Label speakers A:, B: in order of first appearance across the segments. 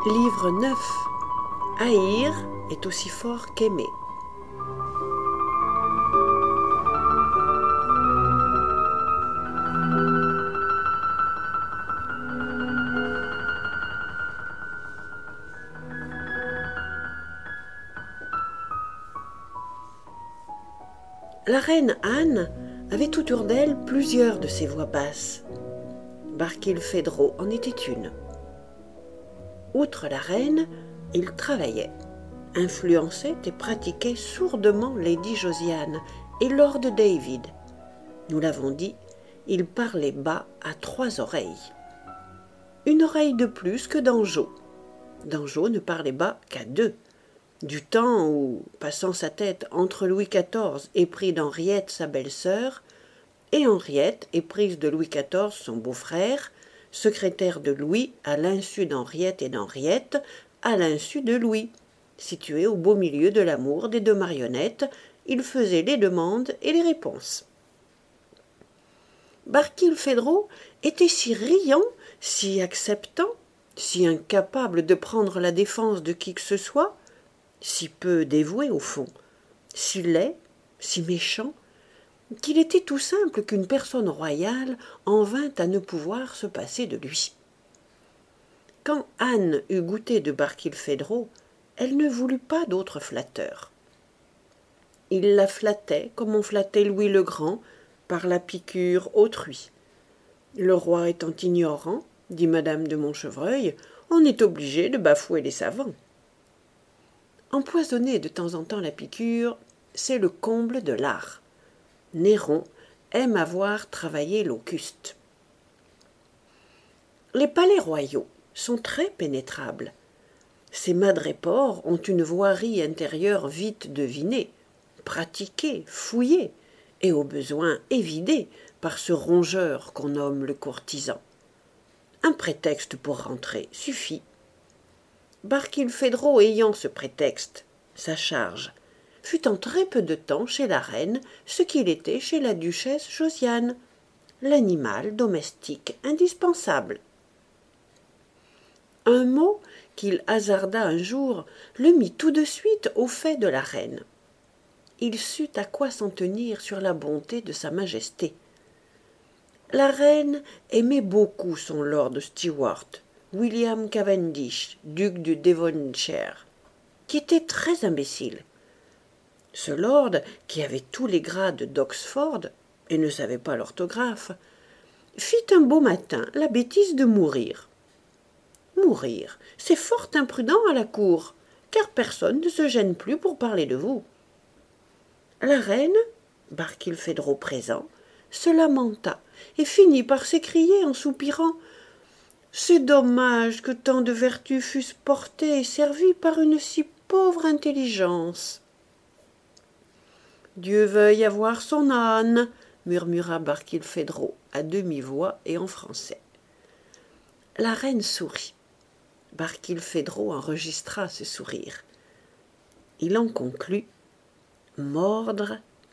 A: Livre 9. Haïr est aussi fort qu'aimer. La reine Anne avait tout autour d'elle plusieurs de ces voix basses. Barkilphedro en était une. Outre la reine, il travaillait, influençait et pratiquait sourdement Lady Josiane et Lord David. Nous l'avons dit, il parlait bas à 3 oreilles. Une oreille de plus que Dangeau. Dangeau ne parlait bas qu'à 2. Du temps où, passant sa tête entre Louis XIV épris d'Henriette, sa belle-sœur, et Henriette éprise de Louis XIV, son beau-frère, secrétaire de Louis à l'insu d'Henriette et d'Henriette, à l'insu de Louis. Situé au beau milieu de l'amour des 2 marionnettes, il faisait les demandes et les réponses. Barkilphedro était si riant, si acceptant, si incapable de prendre la défense de qui que ce soit, si peu dévoué au fond, si laid, si méchant, qu'il était tout simple qu'une personne royale en vint à ne pouvoir se passer de lui. Quand Anne eut goûté de Barkilphedro, elle ne voulut pas d'autre flatteur. Il la flattait comme on flattait Louis le Grand par la piqûre autrui. Le roi étant ignorant, dit madame de Montchevreuil, on est obligé de bafouer les savants. Empoisonner de temps en temps la piqûre, c'est le comble de l'art. Néron aime à voir travailler Locuste. Les palais royaux sont très pénétrables. Ces madrépores ont une voirie intérieure vite devinée, pratiquée, fouillée, et au besoin évidée par ce rongeur qu'on nomme le courtisan. Un prétexte pour rentrer suffit. Barkilphedro ayant ce prétexte, sa charge, fut en très peu de temps chez la reine ce qu'il était chez la duchesse Josiane, l'animal domestique indispensable. Un mot qu'il hasarda un jour le mit tout de suite au fait de la reine. Il sut à quoi s'en tenir sur la bonté de sa majesté. La reine aimait beaucoup son lord Stewart, William Cavendish, duc du Devonshire, qui était très imbécile. Ce lord, qui avait tous les grades d'Oxford et ne savait pas l'orthographe, fit un beau matin la bêtise de mourir. Mourir, c'est fort imprudent à la cour, car personne ne se gêne plus pour parler de vous. La reine, Barkilphedro présent, se lamenta et finit par s'écrier en soupirant « C'est dommage que tant de vertus fussent portées et servies par une si pauvre intelligence. » « Dieu veuille avoir son âne, » murmura Barkilphedro à demi-voix et en français. La reine sourit. Barkilphedro enregistra ce sourire. Il en conclut « Mordre plaît ».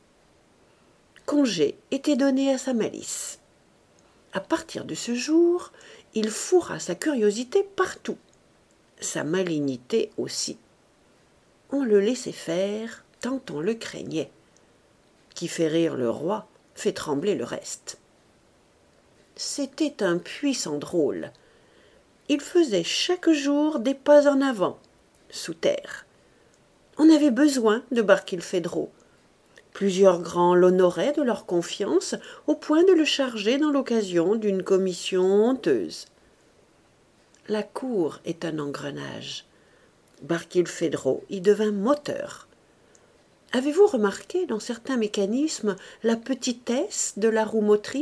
A: Congé était donné à sa malice. À partir de ce jour, il fourra sa curiosité partout, sa malignité aussi. On le laissait faire tant on le craignait. Qui fait rire le roi fait trembler le reste. C'était un puissant drôle. Il faisait chaque jour des pas en avant, sous terre. On avait besoin de Barkilphedro. Plusieurs grands l'honoraient de leur confiance au point de le charger dans l'occasion d'une commission honteuse. La cour est un engrenage. Barkilphedro y devint moteur. Avez-vous remarqué dans certains mécanismes la petitesse de la roue motrice ?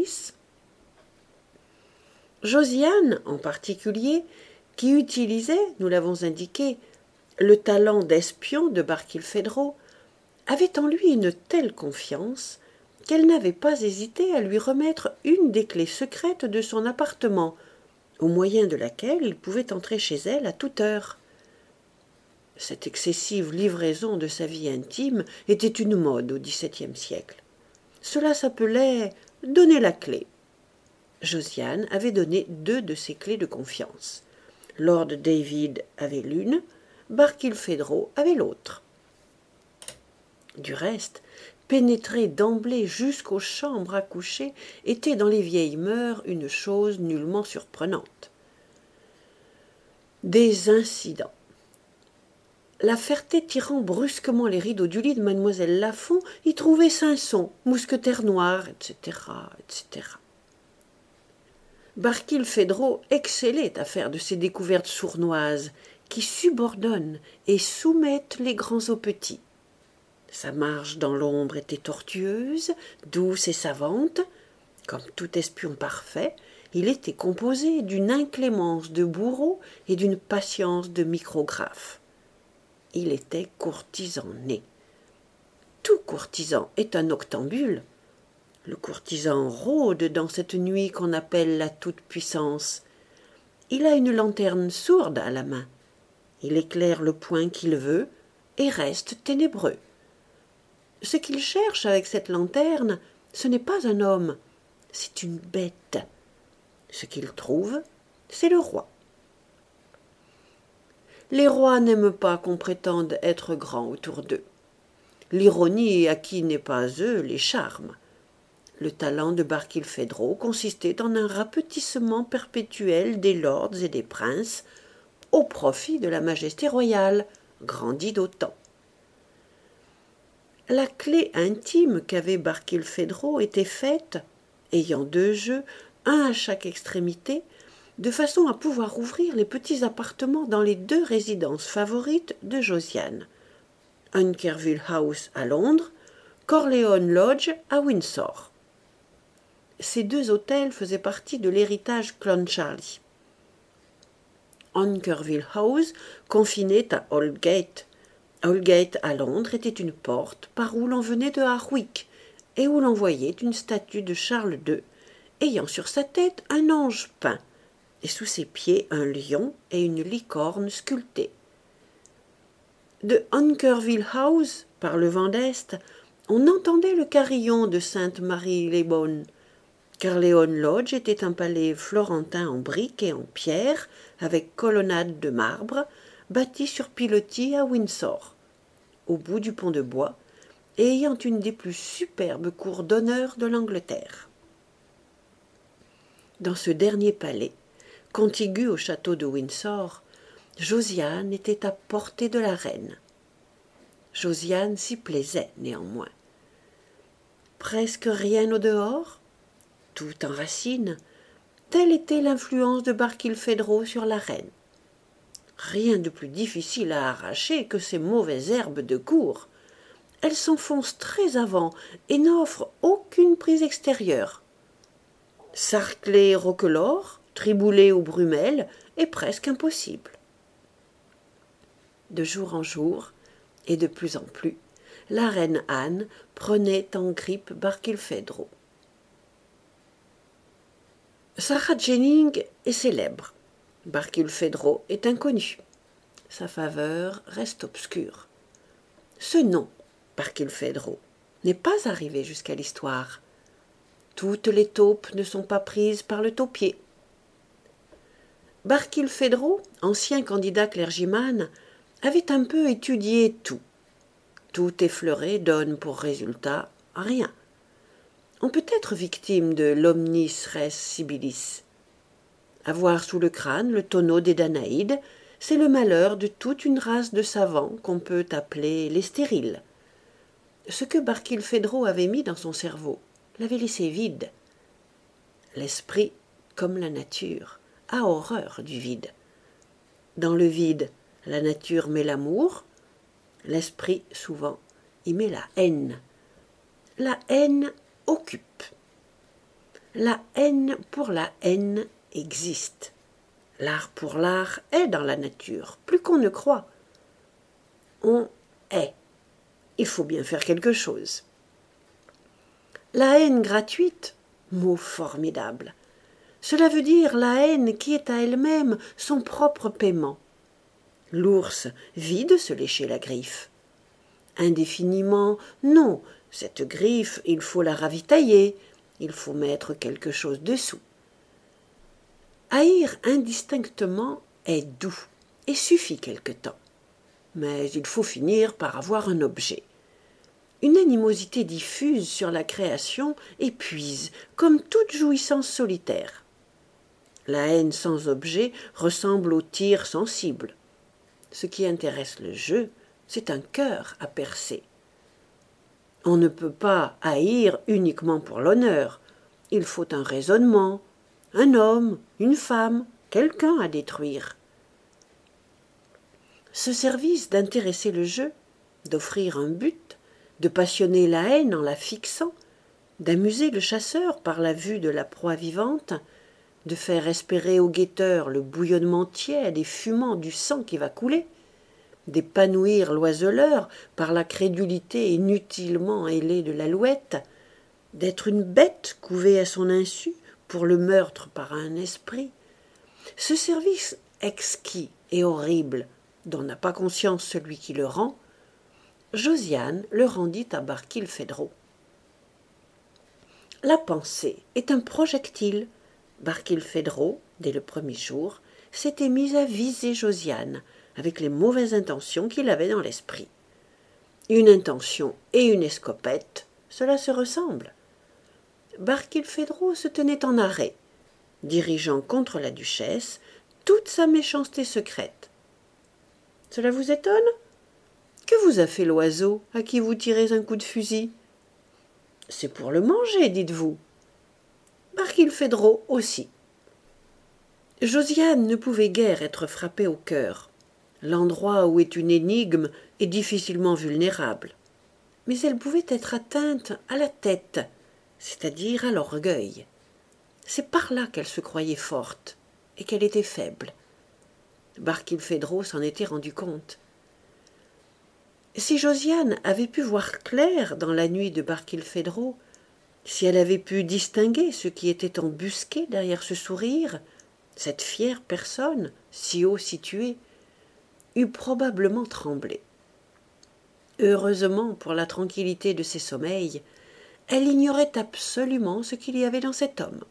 A: Josiane, en particulier, qui utilisait, nous l'avons indiqué, le talent d'espion de Barkilphedro, avait en lui une telle confiance qu'elle n'avait pas hésité à lui remettre une des clés secrètes de son appartement, au moyen de laquelle il pouvait entrer chez elle à toute heure. Cette excessive livraison de sa vie intime était une mode au XVIIe siècle. Cela s'appelait « donner la clé ». Josiane avait donné 2 de ses clés de confiance. Lord David avait l'une, Barkilphedro avait l'autre. Du reste, pénétrer d'emblée jusqu'aux chambres à coucher était dans les vieilles mœurs une chose nullement surprenante. Des incidents. La Ferté tirant brusquement les rideaux du lit de mademoiselle Lafont y trouvait Sanson, mousquetaire noir, etc., etc. Barkilphedro excellait à faire de ces découvertes sournoises qui subordonnent et soumettent les grands aux petits. Sa marche dans l'ombre était tortueuse, douce et savante. Comme tout espion parfait, il était composé d'une inclémence de bourreau et d'une patience de micrographe. Il était courtisan né. Tout courtisan est un octambule. Le courtisan rôde dans cette nuit qu'on appelle la toute-puissance. Il a une lanterne sourde à la main. Il éclaire le point qu'il veut et reste ténébreux. Ce qu'il cherche avec cette lanterne, ce n'est pas un homme, c'est une bête. Ce qu'il trouve, c'est le roi. Les rois n'aiment pas qu'on prétende être grand autour d'eux. L'ironie à qui n'est pas eux les charme. Le talent de Barkilphedro consistait en un rapetissement perpétuel des lords et des princes au profit de la majesté royale, grandie d'autant. La clé intime qu'avait Barkilphedro était faite, ayant 2 jeux, un à chaque extrémité, de façon à pouvoir ouvrir les petits appartements dans les 2 résidences favorites de Josiane, Hunkerville House à Londres, Corleone Lodge à Windsor. Ces 2 hôtels faisaient partie de l'héritage Clancharlie. Hunkerville House confinait à Aldgate. Aldgate à Londres était une porte par où l'on venait de Harwich et où l'on voyait une statue de Charles II, ayant sur sa tête un ange peint, et sous ses pieds un lion et une licorne sculptés. De Hunkerville House, par le vent d'Est, on entendait le carillon de Sainte-Marie-les-Bonnes. Corleone Lodge était un palais florentin en briques et en pierre, avec colonnade de marbre, bâti sur pilotis à Windsor, au bout du pont de bois, et ayant une des plus superbes cours d'honneur de l'Angleterre. Dans ce dernier palais, contigu au château de Windsor, Josiane était à portée de la reine. Josiane s'y plaisait néanmoins. Presque rien au dehors, tout en racine, telle était l'influence de Barkilphedro sur la reine. Rien de plus difficile à arracher que ces mauvaises herbes de cour. Elles s'enfoncent très avant et n'offrent aucune prise extérieure. Sarcler roquelaure, triboulet ou brumelle est presque impossible. De jour en jour, et de plus en plus, la reine Anne prenait en grippe Barkilphedro. Sarah Jennings est célèbre. Barkilphedro est inconnu. Sa faveur reste obscure. Ce nom, Barkilphedro, n'est pas arrivé jusqu'à l'histoire. Toutes les taupes ne sont pas prises par le taupier. Barkilphedro, ancien candidat clergyman, avait un peu étudié tout. Tout effleuré donne pour résultat rien. On peut être victime de l'omnis res sibilis. Avoir sous le crâne le tonneau des Danaïdes, c'est le malheur de toute une race de savants qu'on peut appeler les stériles. Ce que Barkilphedro avait mis dans son cerveau l'avait laissé vide. L'esprit, comme la nature, a horreur du vide. Dans le vide, la nature met l'amour, l'esprit, souvent, y met la haine. La haine occupe. La haine pour la haine existe. L'art pour l'art est dans la nature, plus qu'on ne croit. On est. Il faut bien faire quelque chose. La haine gratuite, mot formidable. Cela veut dire la haine qui est à elle-même son propre paiement. L'ours vide se lécher la griffe. Indéfiniment, non, cette griffe, il faut la ravitailler, il faut mettre quelque chose dessous. Haïr indistinctement est doux et suffit quelque temps. Mais il faut finir par avoir un objet. Une animosité diffuse sur la création épuise, comme toute jouissance solitaire. La haine sans objet ressemble au tir sans cible. Ce qui intéresse le jeu, c'est un cœur à percer. On ne peut pas haïr uniquement pour l'honneur. Il faut un raisonnement, un homme, une femme, quelqu'un à détruire. Ce service d'intéresser le jeu, d'offrir un but, de passionner la haine en la fixant, d'amuser le chasseur par la vue de la proie vivante, de faire espérer au guetteur le bouillonnement tiède et fumant du sang qui va couler, d'épanouir l'oiseleur par la crédulité inutilement ailée de l'alouette, d'être une bête couvée à son insu pour le meurtre par un esprit. Ce service exquis et horrible, dont n'a pas conscience celui qui le rend, Josiane le rendit à Barkilphedro. La pensée est un projectile. Barkilphedro, dès le premier jour, s'était mis à viser Josiane avec les mauvaises intentions qu'il avait dans l'esprit. Une intention et une escopette, cela se ressemble. Barkilphedro se tenait en arrêt, dirigeant contre la duchesse toute sa méchanceté secrète. « Cela vous étonne ? Que vous a fait l'oiseau à qui vous tirez un coup de fusil ? C'est pour le manger, dites-vous. Barkilphedro aussi. » Josiane ne pouvait guère être frappée au cœur. L'endroit où est une énigme est difficilement vulnérable. Mais elle pouvait être atteinte à la tête, c'est-à-dire à l'orgueil. C'est par là qu'elle se croyait forte et qu'elle était faible. Barkilphedro s'en était rendu compte. Si Josiane avait pu voir clair dans la nuit de Barkilphedro, si elle avait pu distinguer ce qui était embusqué derrière ce sourire, cette fière personne, si haut située, eût probablement tremblé. Heureusement pour la tranquillité de ses sommeils, elle ignorait absolument ce qu'il y avait dans cet homme.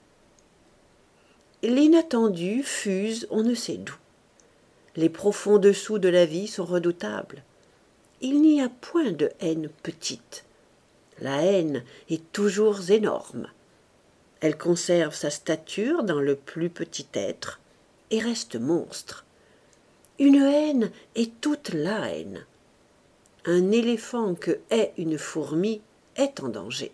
A: L'inattendu fuse on ne sait d'où. Les profonds dessous de la vie sont redoutables. Il n'y a point de haine petite. La haine est toujours énorme. Elle conserve sa stature dans le plus petit être et reste monstre. Une haine est toute la haine. Un éléphant que hait une fourmi est en danger.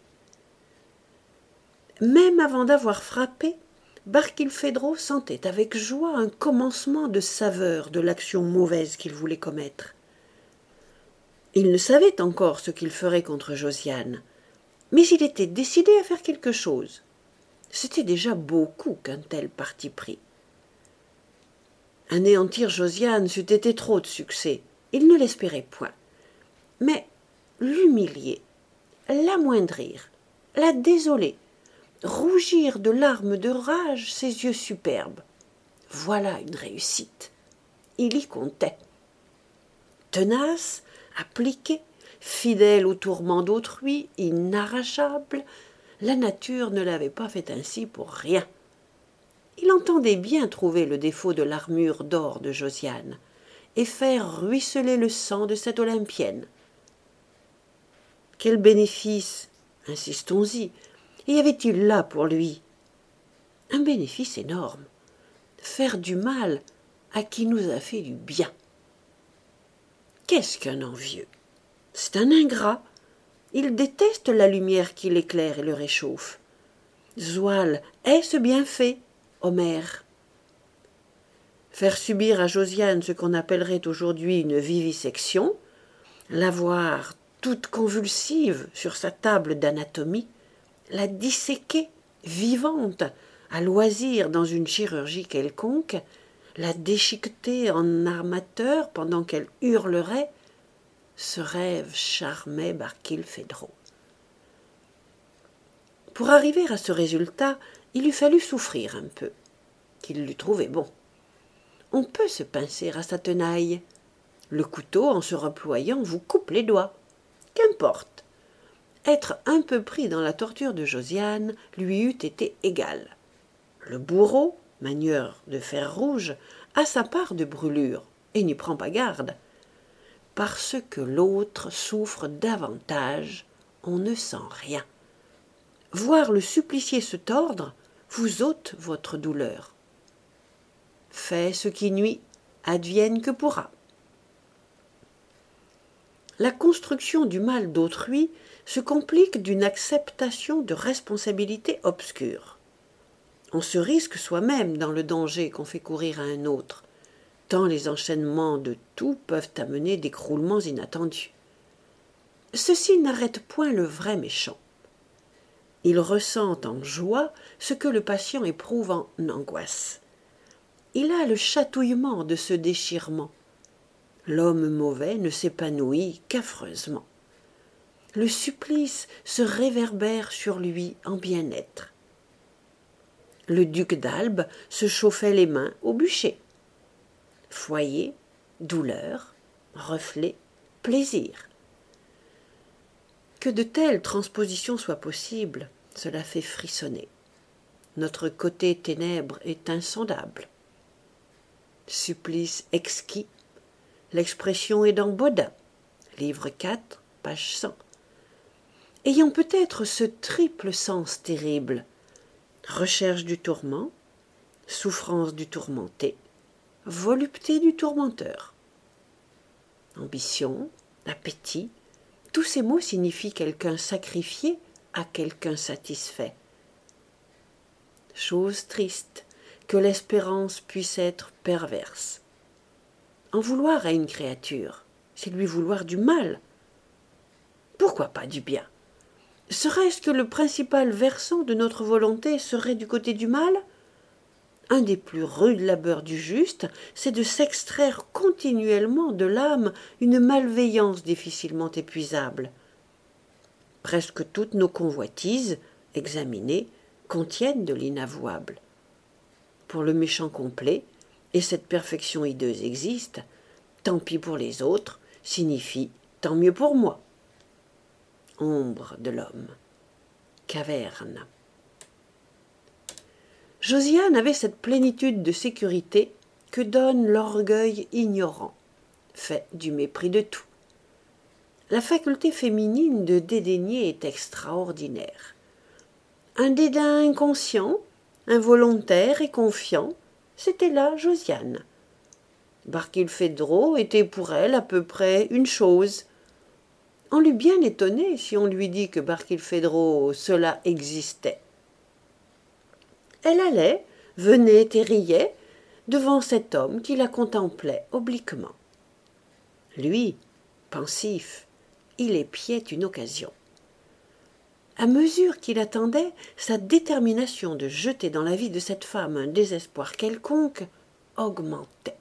A: Même avant d'avoir frappé, Barkilphedro sentait avec joie un commencement de saveur de l'action mauvaise qu'il voulait commettre. Il ne savait encore ce qu'il ferait contre Josiane, mais il était décidé à faire quelque chose. C'était déjà beaucoup qu'un tel parti pris. Anéantir Josiane c'eût été trop de succès, il ne l'espérait point. Mais l'humilier, l'amoindrir, la désoler, rougir de larmes de rage ses yeux superbes, voilà une réussite. Il y comptait. Tenace, appliqué, fidèle aux tourments d'autrui, inarrachable, la nature ne l'avait pas fait ainsi pour rien. Il entendait bien trouver le défaut de l'armure d'or de Josiane et faire ruisseler le sang de cette Olympienne. Quel bénéfice, insistons-y, y avait-il là pour lui? Un bénéfice énorme. Faire du mal à qui nous a fait du bien. Qu'est-ce qu'un envieux? C'est un ingrat. Il déteste la lumière qui l'éclaire et le réchauffe. Zoïle est ce bienfait, Homère. Faire subir à Josiane ce qu'on appellerait aujourd'hui une vivisection, la voir toute convulsive sur sa table d'anatomie, la disséquer, vivante, à loisir dans une chirurgie quelconque, la déchiqueter en armateur pendant qu'elle hurlerait, ce rêve charmait Barkilphedro. Pour arriver à ce résultat, il eût fallu souffrir un peu, qu'il l'eût trouvé bon. On peut se pincer à sa tenaille. Le couteau, en se reployant, vous coupe les doigts. Qu'importe. Être un peu pris dans la torture de Josiane lui eût été égal. Le bourreau, manieur de fer rouge, a sa part de brûlure et n'y prend pas garde. Parce que l'autre souffre davantage, on ne sent rien. Voir le supplicié se tordre vous ôte votre douleur. Fais ce qui nuit, advienne que pourra. La construction du mal d'autrui se complique d'une acceptation de responsabilité obscure. On se risque soi-même dans le danger qu'on fait courir à un autre, tant les enchaînements de tout peuvent amener d'écroulements inattendus. Ceci n'arrête point le vrai méchant. Il ressent en joie ce que le patient éprouve en angoisse. Il a le chatouillement de ce déchirement. L'homme mauvais ne s'épanouit qu'affreusement. Le supplice se réverbère sur lui en bien-être. Le duc d'Albe se chauffait les mains au bûcher. Foyer, douleur, reflet, plaisir. Que de telles transpositions soient possibles, cela fait frissonner. Notre côté ténèbres est insondable. Supplice exquis, l'expression est dans Bodin, livre 4, page 100. Ayant peut-être ce triple sens terrible, recherche du tourment, souffrance du tourmenté, volupté du tourmenteur. Ambition, appétit, tous ces mots signifient quelqu'un sacrifié à quelqu'un satisfait. Chose triste, que l'espérance puisse être perverse. En vouloir à une créature, c'est lui vouloir du mal. Pourquoi pas du bien? Serait-ce que le principal versant de notre volonté serait du côté du mal? Un des plus rudes labeurs du juste, c'est de s'extraire continuellement de l'âme une malveillance difficilement épuisable. Presque toutes nos convoitises, examinées, contiennent de l'inavouable. Pour le méchant complet, et cette perfection hideuse existe, tant pis pour les autres signifie tant mieux pour moi. Ombre de l'homme, caverne. Josiane avait cette plénitude de sécurité que donne l'orgueil ignorant, fait du mépris de tout. La faculté féminine de dédaigner est extraordinaire. Un dédain inconscient, involontaire et confiant, c'était là Josiane. Barkilphedro était pour elle à peu près une chose. On l'eût bien étonnée si on lui dit que Barkilphedro, cela existait. Elle allait, venait et riait devant cet homme qui la contemplait obliquement. Lui, pensif, il épiait une occasion. À mesure qu'il attendait, sa détermination de jeter dans la vie de cette femme un désespoir quelconque augmentait.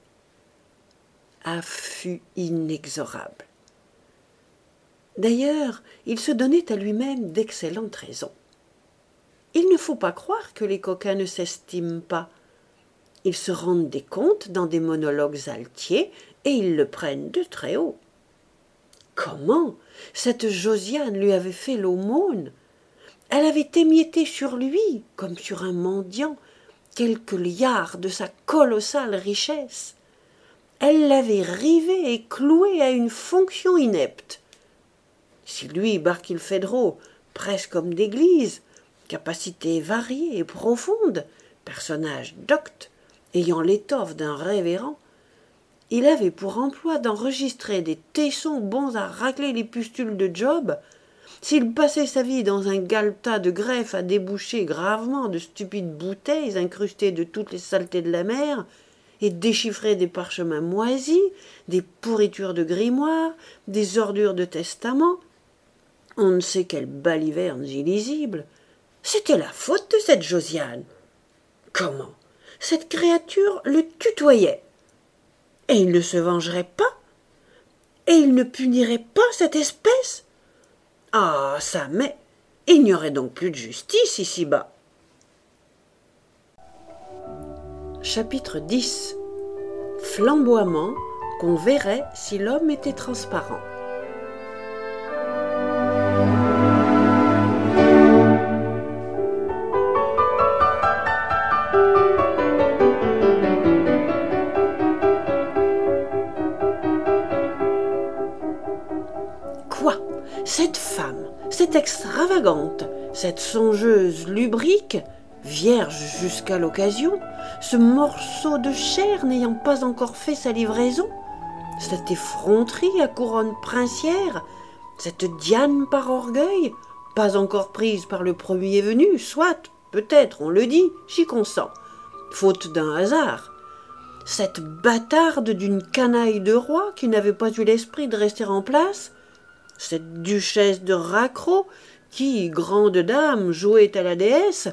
A: Affût inexorable. D'ailleurs, il se donnait à lui-même d'excellentes raisons. Il ne faut pas croire que les coquins ne s'estiment pas. Ils se rendent des comptes dans des monologues altiers et ils le prennent de très haut. Comment cette Josiane lui avait fait l'aumône? Elle avait émietté sur lui, comme sur un mendiant, quelques liards de sa colossale richesse. Elle l'avait rivé et cloué à une fonction inepte. Si lui, Barkilphedro, presque homme d'église, capacité variée et profonde, personnage docte, ayant l'étoffe d'un révérend, il avait pour emploi d'enregistrer des tessons bons à racler les pustules de Job, s'il passait sa vie dans un galetas de greffe à déboucher gravement de stupides bouteilles incrustées de toutes les saletés de la mer, et déchiffrer des parchemins moisis, des pourritures de grimoires, des ordures de testaments, on ne sait quelles balivernes illisibles. C'était la faute de cette Josiane. Comment? Cette créature le tutoyait. Et il ne se vengerait pas? Et il ne punirait pas cette espèce? Ah, ça mais il n'y aurait donc plus de justice ici-bas. Chapitre 10. Flamboiement qu'on verrait si l'homme était transparent. Quoi? Cette femme, cette extravagante, cette songeuse lubrique, vierge jusqu'à l'occasion, ce morceau de chair n'ayant pas encore fait sa livraison, cette effronterie à couronne princière, cette Diane par orgueil, pas encore prise par le premier venu, soit, peut-être, on le dit, j'y consens, faute d'un hasard, cette bâtarde d'une canaille de roi qui n'avait pas eu l'esprit de rester en place, cette duchesse de Racro qui, grande dame, jouait à la déesse,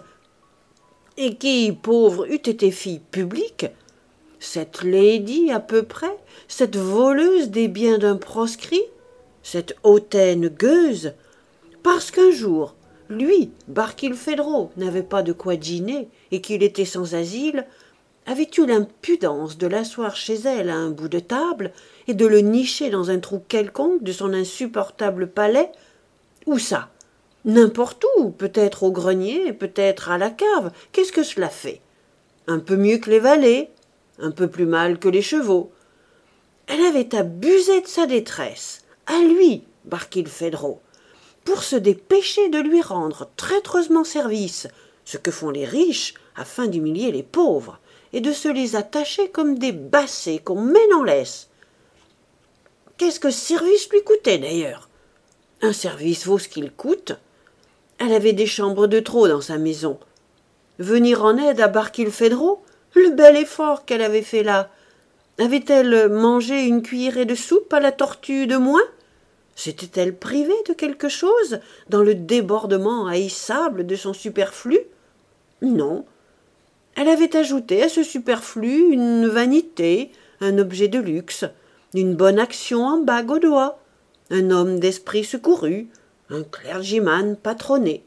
A: et qui, pauvre, eût été fille publique, cette lady à peu près, cette voleuse des biens d'un proscrit, cette hautaine gueuse, parce qu'un jour, lui, Barkilphedro, n'avait pas de quoi dîner et qu'il était sans asile, avait eu l'impudence de l'asseoir chez elle à un bout de table et de le nicher dans un trou quelconque de son insupportable palais. Où ça? N'importe où, peut-être au grenier, peut-être à la cave. Qu'est-ce que cela fait? Un peu mieux que les valets, un peu plus mal que les chevaux. Elle avait abusé de sa détresse, à lui, Barkilphedro, pour se dépêcher de lui rendre traîtreusement service, ce que font les riches afin d'humilier les pauvres, et de se les attacher comme des bassets qu'on mène en laisse. Qu'est-ce que ce service lui coûtait d'ailleurs? Un service vaut ce qu'il coûte. Elle avait des chambres de trop dans sa maison. Venir en aide à Barkilphedro, le bel effort qu'elle avait fait là. Avait-elle mangé une cuillerée de soupe à la tortue de moins? S'était-elle privée de quelque chose dans le débordement haïssable de son superflu? Non. Elle avait ajouté à ce superflu une vanité, un objet de luxe, une bonne action en bague au doigt, un homme d'esprit secouru, un clergyman patronné.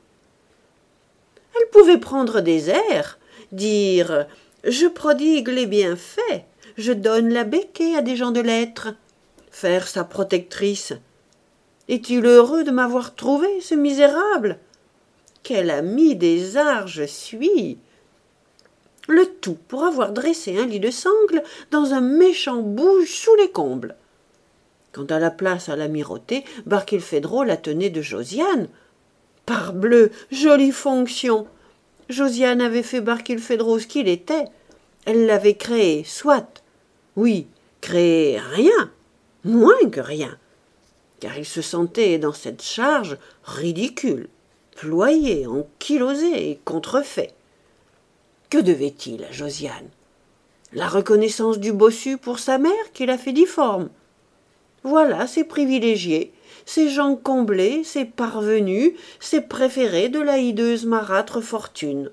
A: Elle pouvait prendre des airs, dire « Je prodigue les bienfaits, je donne la béquée à des gens de lettres », faire sa protectrice. « Est-il heureux de m'avoir trouvé, ce misérable? Quel ami des arts je suis !» Le tout pour avoir dressé un lit de sangle dans un méchant bouge sous les combles. Quant à la place à l'amirauté, Barkilphedro la tenait de Josiane. Parbleu, jolie fonction! Josiane avait fait Barkilphedro ce qu'il était. Elle l'avait créé, soit. Oui, créé rien, moins que rien. Car il se sentait dans cette charge ridicule, ployé, ankylosé et contrefait. Que devait-il à Josiane? La reconnaissance du bossu pour sa mère qui l'a fait difforme. Voilà ces privilégiés, ces gens comblés, ces parvenus, ces préférés de la hideuse marâtre fortune.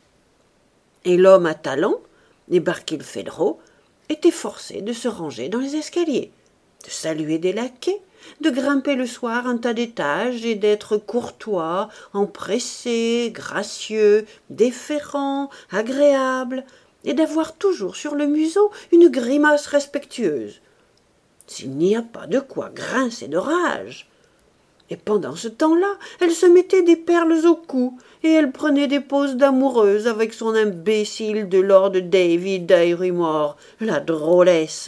A: Et l'homme à talent, les Barkilphedro, était forcé de se ranger dans les escaliers, de saluer des laquais, de grimper le soir un tas d'étages et d'être courtois, empressé, gracieux, déférent, agréable, et d'avoir toujours sur le museau une grimace respectueuse. S'il n'y a pas de quoi grincer de rage. Et pendant ce temps-là, elle se mettait des perles au cou, et elle prenait des poses d'amoureuse avec son imbécile de Lord David d'Airymore, la drôlesse.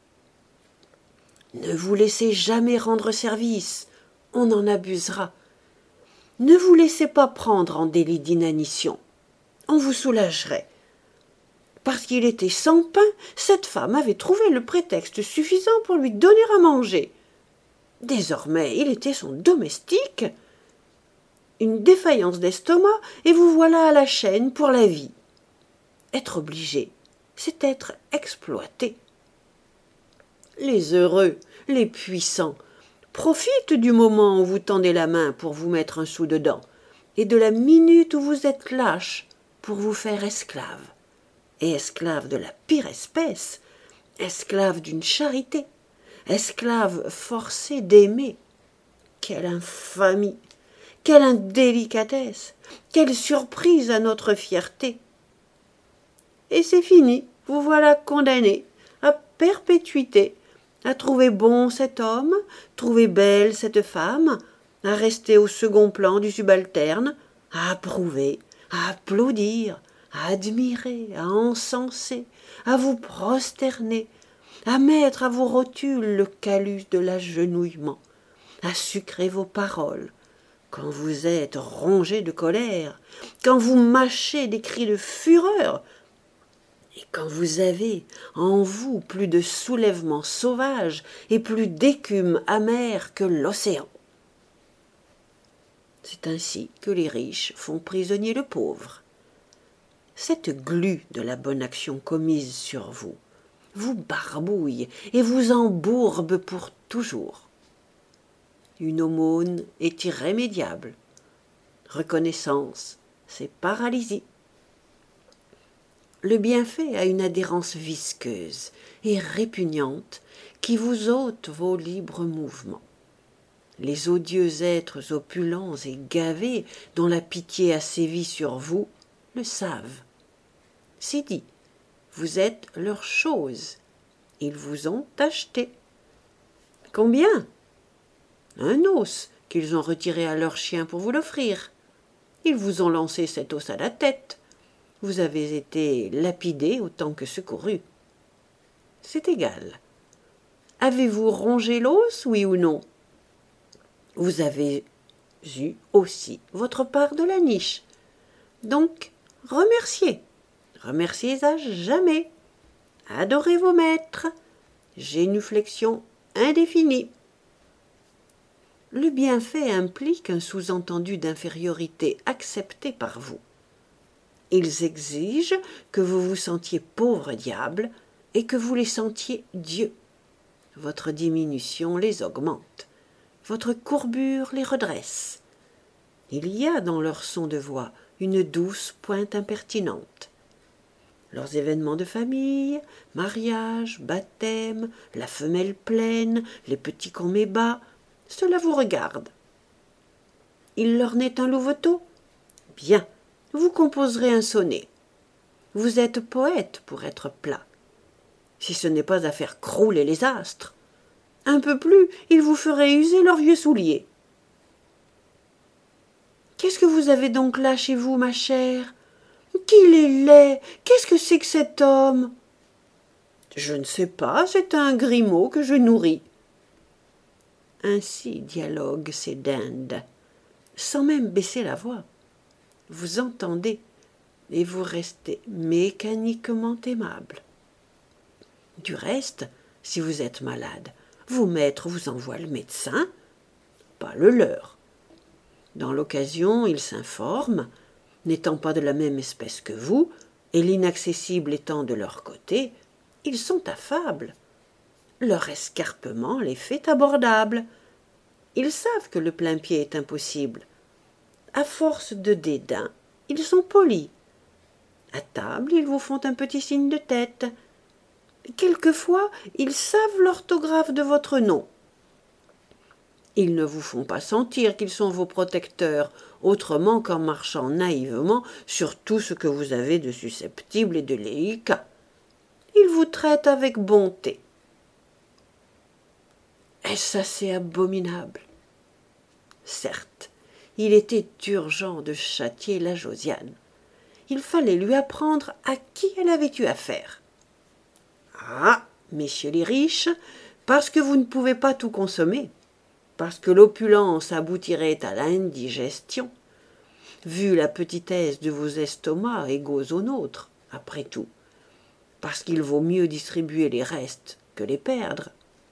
A: Ne vous laissez jamais rendre service, on en abusera. Ne vous laissez pas prendre en délit d'inanition, on vous soulagerait. Parce qu'il était sans pain, cette femme avait trouvé le prétexte suffisant pour lui donner à manger. Désormais, il était son domestique. Une défaillance d'estomac, et vous voilà à la chaîne pour la vie. Être obligé, c'est être exploité. Les heureux, les puissants, profitent du moment où vous tendez la main pour vous mettre un sou dedans, et de la minute où vous êtes lâche pour vous faire esclave. Et esclave de la pire espèce, esclave d'une charité, esclave forcé d'aimer. Quelle infamie, quelle indélicatesse, quelle surprise à notre fierté. Et c'est fini, vous voilà condamné à perpétuité, à trouver bon cet homme, trouver belle cette femme, à rester au second plan du subalterne, à approuver, à applaudir, à admirer, à encenser, à vous prosterner, à mettre à vos rotules le calus de l'agenouillement, à sucrer vos paroles, quand vous êtes rongé de colère, quand vous mâchez des cris de fureur, et quand vous avez en vous plus de soulèvements sauvages et plus d'écume amère que l'océan. C'est ainsi que les riches font prisonnier le pauvre. Cette glu de la bonne action commise sur vous vous barbouille et vous embourbe pour toujours. Une aumône est irrémédiable. Reconnaissance, c'est paralysie. Le bienfait a une adhérence visqueuse et répugnante qui vous ôte vos libres mouvements. Les odieux êtres opulents et gavés dont la pitié a sévi sur vous le savent. C'est dit, vous êtes leur chose. Ils vous ont acheté. Combien? Un os qu'ils ont retiré à leur chien pour vous l'offrir. Ils vous ont lancé cet os à la tête. Vous avez été lapidé autant que secouru. C'est égal. Avez-vous rongé l'os, oui ou non? Vous avez eu aussi votre part de la niche. Donc, remerciez. Remerciez à jamais. Adorez vos maîtres. Génuflexion indéfinie. Le bienfait implique un sous-entendu d'infériorité accepté par vous. Ils exigent que vous vous sentiez pauvre diable et que vous les sentiez Dieu. Votre diminution les augmente. Votre courbure les redresse. Il y a dans leur son de voix une douce pointe impertinente. Leurs événements de famille, mariage, baptême, la femelle pleine, les petits qu'on met bas, cela vous regarde. Il leur naît un louveteau? Bien, vous composerez un sonnet. Vous êtes poète pour être plat. Si ce n'est pas à faire crouler les astres. Un peu plus, ils vous feraient user leurs vieux souliers. Qu'est-ce que vous avez donc là chez vous, ma chère? Qu'il est laid! Qu'est-ce que c'est que cet homme? Je ne sais pas, c'est un grimaud que je nourris. Ainsi dialoguent ces dindes, sans même baisser la voix. Vous entendez et vous restez mécaniquement aimable. Du reste, si vous êtes malade, vos maîtres vous envoient le médecin, pas le leur. Dans l'occasion, ils s'informent, n'étant pas de la même espèce que vous, et l'inaccessible étant de leur côté, ils sont affables. Leur escarpement les fait abordables. Ils savent que le plein-pied est impossible. À force de dédain, ils sont polis. À table, ils vous font un petit signe de tête. Quelquefois, ils savent l'orthographe de votre nom. Ils ne vous font pas sentir qu'ils sont vos protecteurs, autrement qu'en marchant naïvement sur tout ce que vous avez de susceptible et de délicat. Ils vous traitent avec bonté. Est-ce assez abominable? Certes, il était urgent de châtier la Josiane. Il fallait lui apprendre à qui elle avait eu affaire. Ah, messieurs les riches, parce que vous ne pouvez pas tout consommer, parce que l'opulence aboutirait à l'indigestion, vu la petitesse de vos estomacs égaux aux nôtres, après tout, parce qu'il vaut mieux distribuer les restes que les perdre.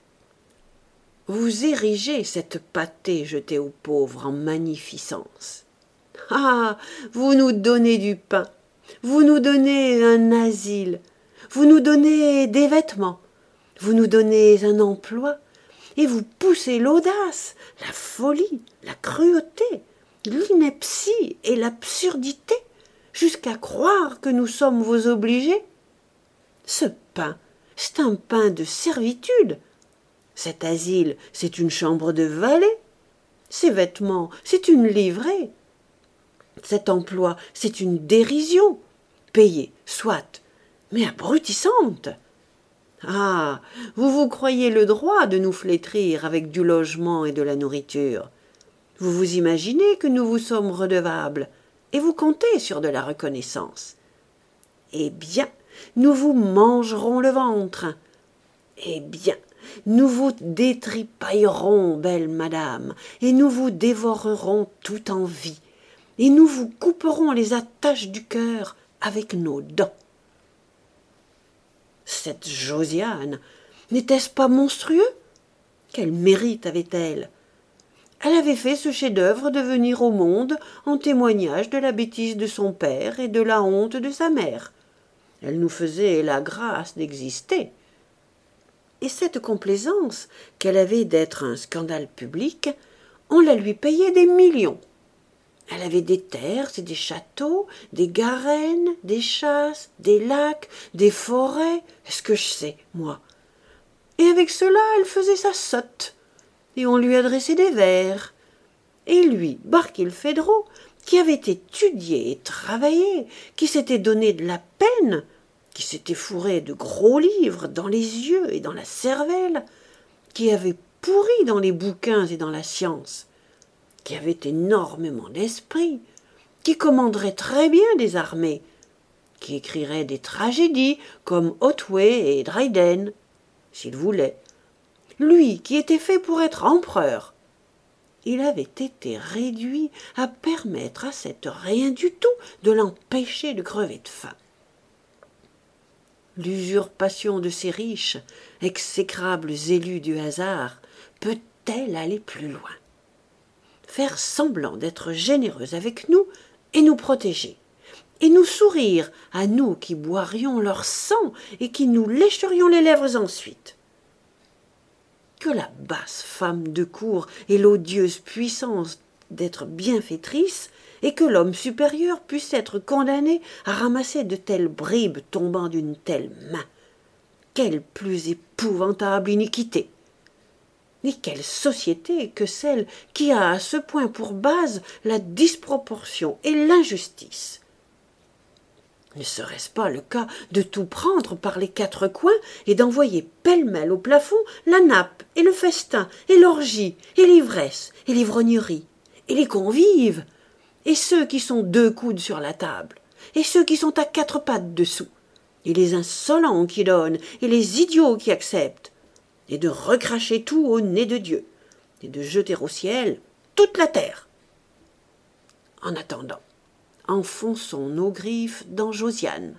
A: Vous érigez cette pâtée jetée aux pauvres en magnificence. Ah, vous nous donnez du pain, vous nous donnez un asile, vous nous donnez des vêtements, vous nous donnez un emploi, et vous poussez l'audace, la folie, la cruauté, l'ineptie et l'absurdité, jusqu'à croire que nous sommes vos obligés. Ce pain, c'est un pain de servitude. Cet asile, c'est une chambre de valet. Ces vêtements, c'est une livrée. Cet emploi, c'est une dérision, payée, soit, mais abrutissante. Ah, vous vous croyez le droit de nous flétrir avec du logement et de la nourriture. Vous vous imaginez que nous vous sommes redevables, et vous comptez sur de la reconnaissance. Eh bien, nous vous mangerons le ventre. Eh bien, nous vous détripaillerons, belle madame, et nous vous dévorerons tout en vie, et nous vous couperons les attaches du cœur avec nos dents. » Cette Josiane, n'était-ce pas monstrueux? Quel mérite avait-elle? Elle avait fait ce chef-d'œuvre de venir au monde en témoignage de la bêtise de son père et de la honte de sa mère. Elle nous faisait la grâce d'exister. Et cette complaisance qu'elle avait d'être un scandale public, on la lui payait des millions. Elle avait des terres et des châteaux, des garennes, des chasses, des lacs, des forêts, est-ce que je sais, moi? Et avec cela, elle faisait sa sotte, et on lui adressait des vers. Et lui, Barkilphedro, qui avait étudié et travaillé, qui s'était donné de la peine, qui s'était fourré de gros livres dans les yeux et dans la cervelle, qui avait pourri dans les bouquins et dans la science, qui avait énormément d'esprit, qui commanderait très bien des armées, qui écrirait des tragédies comme Otway et Dryden, s'il voulait. Lui qui était fait pour être empereur, il avait été réduit à permettre à cette rien du tout de l'empêcher de crever de faim. L'usurpation de ces riches, exécrables élus du hasard, peut-elle aller plus loin? Faire semblant d'être généreuse avec nous et nous protéger, et nous sourire à nous qui boirions leur sang et qui nous lécherions les lèvres ensuite. Que la basse femme de cour ait l'odieuse puissance d'être bienfaitrice, et que l'homme supérieur puisse être condamné à ramasser de telles bribes tombant d'une telle main. Quelle plus épouvantable iniquité! Et quelle société que celle qui a à ce point pour base la disproportion et l'injustice! Ne serait-ce pas le cas de tout prendre par les quatre coins et d'envoyer pêle-mêle au plafond la nappe et le festin et l'orgie et l'ivresse et l'ivrognerie et les convives et ceux qui sont deux coudes sur la table et ceux qui sont à quatre pattes dessous et les insolents qui donnent et les idiots qui acceptent, et de recracher tout au nez de Dieu et de jeter au ciel toute la terre? En attendant, enfonçons nos griffes dans Josiane.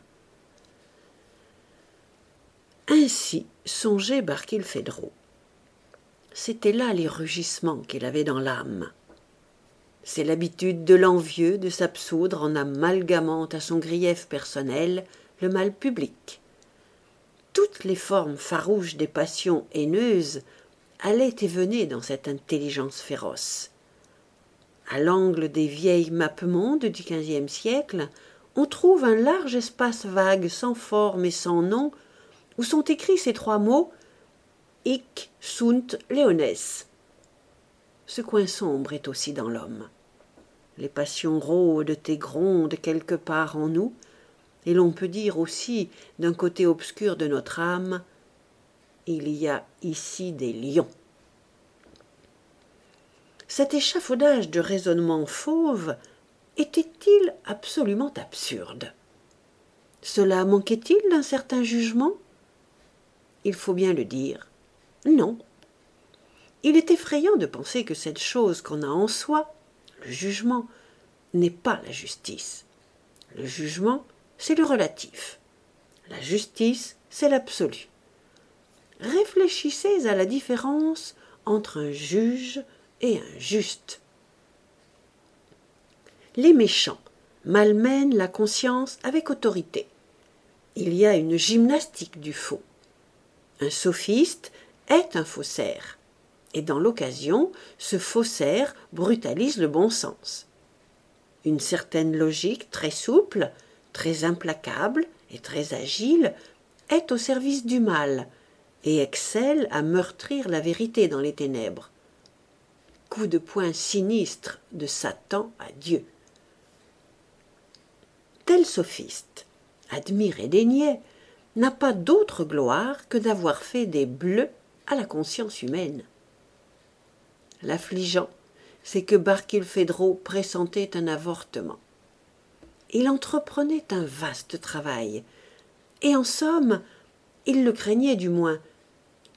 A: Ainsi songeait Barkilphedro. C'étaient là les rugissements qu'il avait dans l'âme. C'est l'habitude de l'envieux de s'absoudre en amalgamant à son grief personnel le mal public. Toutes les formes farouches des passions haineuses allaient et venaient dans cette intelligence féroce. À l'angle des vieilles mappemondes du XVe siècle, on trouve un large espace vague sans forme et sans nom, où sont écrits ces trois mots « Hic sunt leones ». Ce coin sombre est aussi dans l'homme. Les passions rôdent et grondent quelque part en nous, et l'on peut dire aussi, d'un côté obscur de notre âme, « Il y a ici des lions ». Cet échafaudage de raisonnements fauves était-il absolument absurde? Cela manquait-il d'un certain jugement? Il faut bien le dire, non. Il est effrayant de penser que cette chose qu'on a en soi, le jugement, n'est pas la justice. Le jugement, c'est le relatif. La justice, c'est l'absolu. Réfléchissez à la différence entre un juge et un juste. Les méchants malmènent la conscience avec autorité. Il y a une gymnastique du faux. Un sophiste est un faussaire, et dans l'occasion, ce faussaire brutalise le bon sens. Une certaine logique très souple, très implacable et très agile est au service du mal et excelle à meurtrir la vérité dans les ténèbres. Coup de poing sinistre de Satan à Dieu. Tel sophiste, admiré des niais, n'a pas d'autre gloire que d'avoir fait des bleus à la conscience humaine. L'affligeant, c'est que Barkilphedro pressentait un avortement. Il entreprenait un vaste travail, et en somme, il le craignait du moins,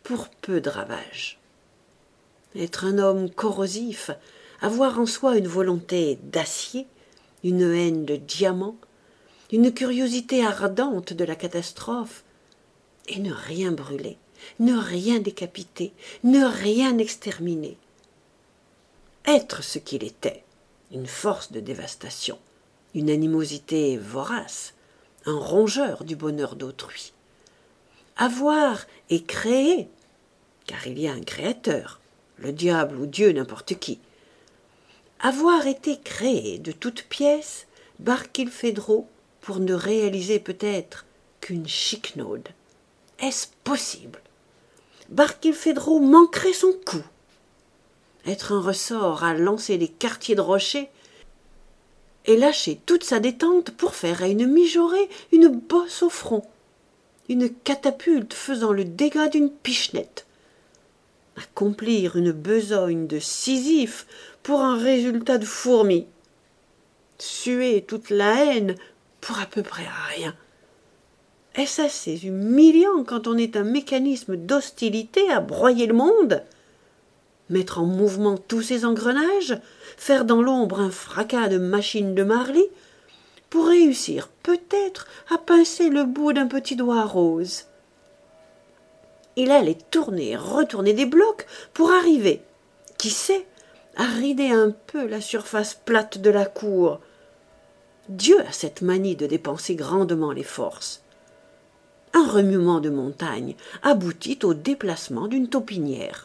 A: pour peu de ravages. Être un homme corrosif, avoir en soi une volonté d'acier, une haine de diamant, une curiosité ardente de la catastrophe, et ne rien brûler, ne rien décapiter, ne rien exterminer. Être ce qu'il était, une force de dévastation, une animosité vorace, un rongeur du bonheur d'autrui. Avoir et créer, car il y a un créateur, le diable ou Dieu, n'importe qui. Avoir été créé de toutes pièces, Barkilphedro, pour ne réaliser peut-être qu'une chiquenaude. Est-ce possible? Barkilphedro manquerait son coup. Être un ressort à lancer des quartiers de rochers et lâcher toute sa détente pour faire à une mijaurée une bosse au front, une catapulte faisant le dégât d'une pichenette, accomplir une besogne de Sisyphe pour un résultat de fourmi, suer toute la haine pour à peu près rien. Est-ce assez humiliant quand on est un mécanisme d'hostilité à broyer le monde? Mettre en mouvement tous ces engrenages, faire dans l'ombre un fracas de machines de Marly, pour réussir peut-être à pincer le bout d'un petit doigt rose. Il allait tourner et retourner des blocs pour arriver, qui sait, à rider un peu la surface plate de la cour. Dieu a cette manie de dépenser grandement les forces. Un remuement de montagne aboutit au déplacement d'une taupinière.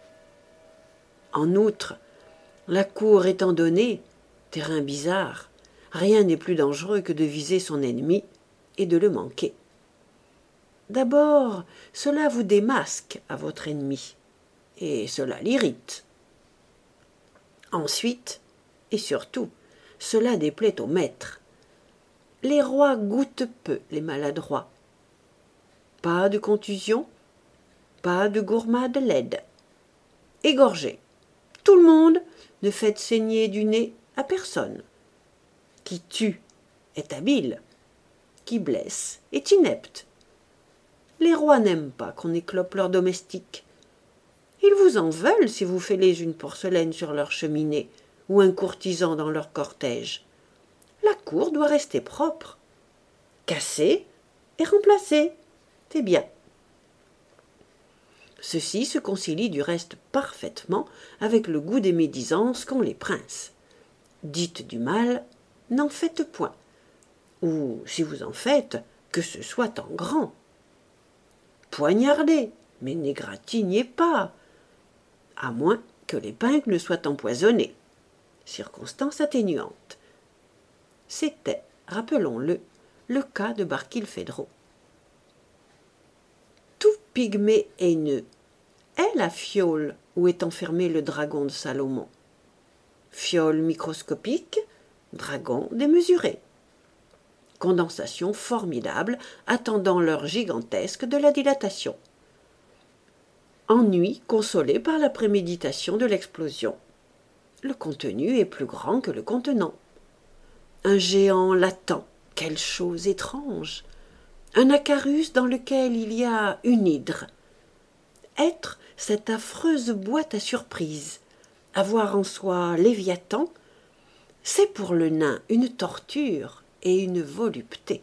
A: En outre, la cour étant donnée, terrain bizarre, rien n'est plus dangereux que de viser son ennemi et de le manquer. D'abord, cela vous démasque à votre ennemi, et cela l'irrite. Ensuite, et surtout, cela déplaît au maître. Les rois goûtent peu les maladroits. Pas de contusion, pas de gourmade laide. Égorgé. Tout le monde, ne faites saigner du nez à personne. Qui tue est habile, qui blesse est inepte. Les rois n'aiment pas qu'on éclope leurs domestiques. Ils vous en veulent si vous fêlez une porcelaine sur leur cheminée ou un courtisan dans leur cortège. La cour doit rester propre. Casser et remplacer, c'est bien. Ceci se concilie du reste parfaitement avec le goût des médisances qu'ont les princes. Dites du mal, n'en faites point. Ou, si vous en faites, que ce soit en grand. Poignardez, mais n'égratignez pas, à moins que l'épingle ne soit empoisonnée, circonstance atténuante. C'était, rappelons-le, le cas de Barkilphedro. Tout pygmée haineux est la fiole où est enfermé le dragon de Salomon. Fiole microscopique, dragon démesuré. Condensation formidable attendant l'heure gigantesque de la dilatation. Ennui consolé par la préméditation de l'explosion. Le contenu est plus grand que le contenant. Un géant latent, quelle chose étrange! Un acarus dans lequel il y a une hydre. Être cette affreuse boîte à surprise, avoir en soi Léviathan, c'est pour le nain une torture et une volupté.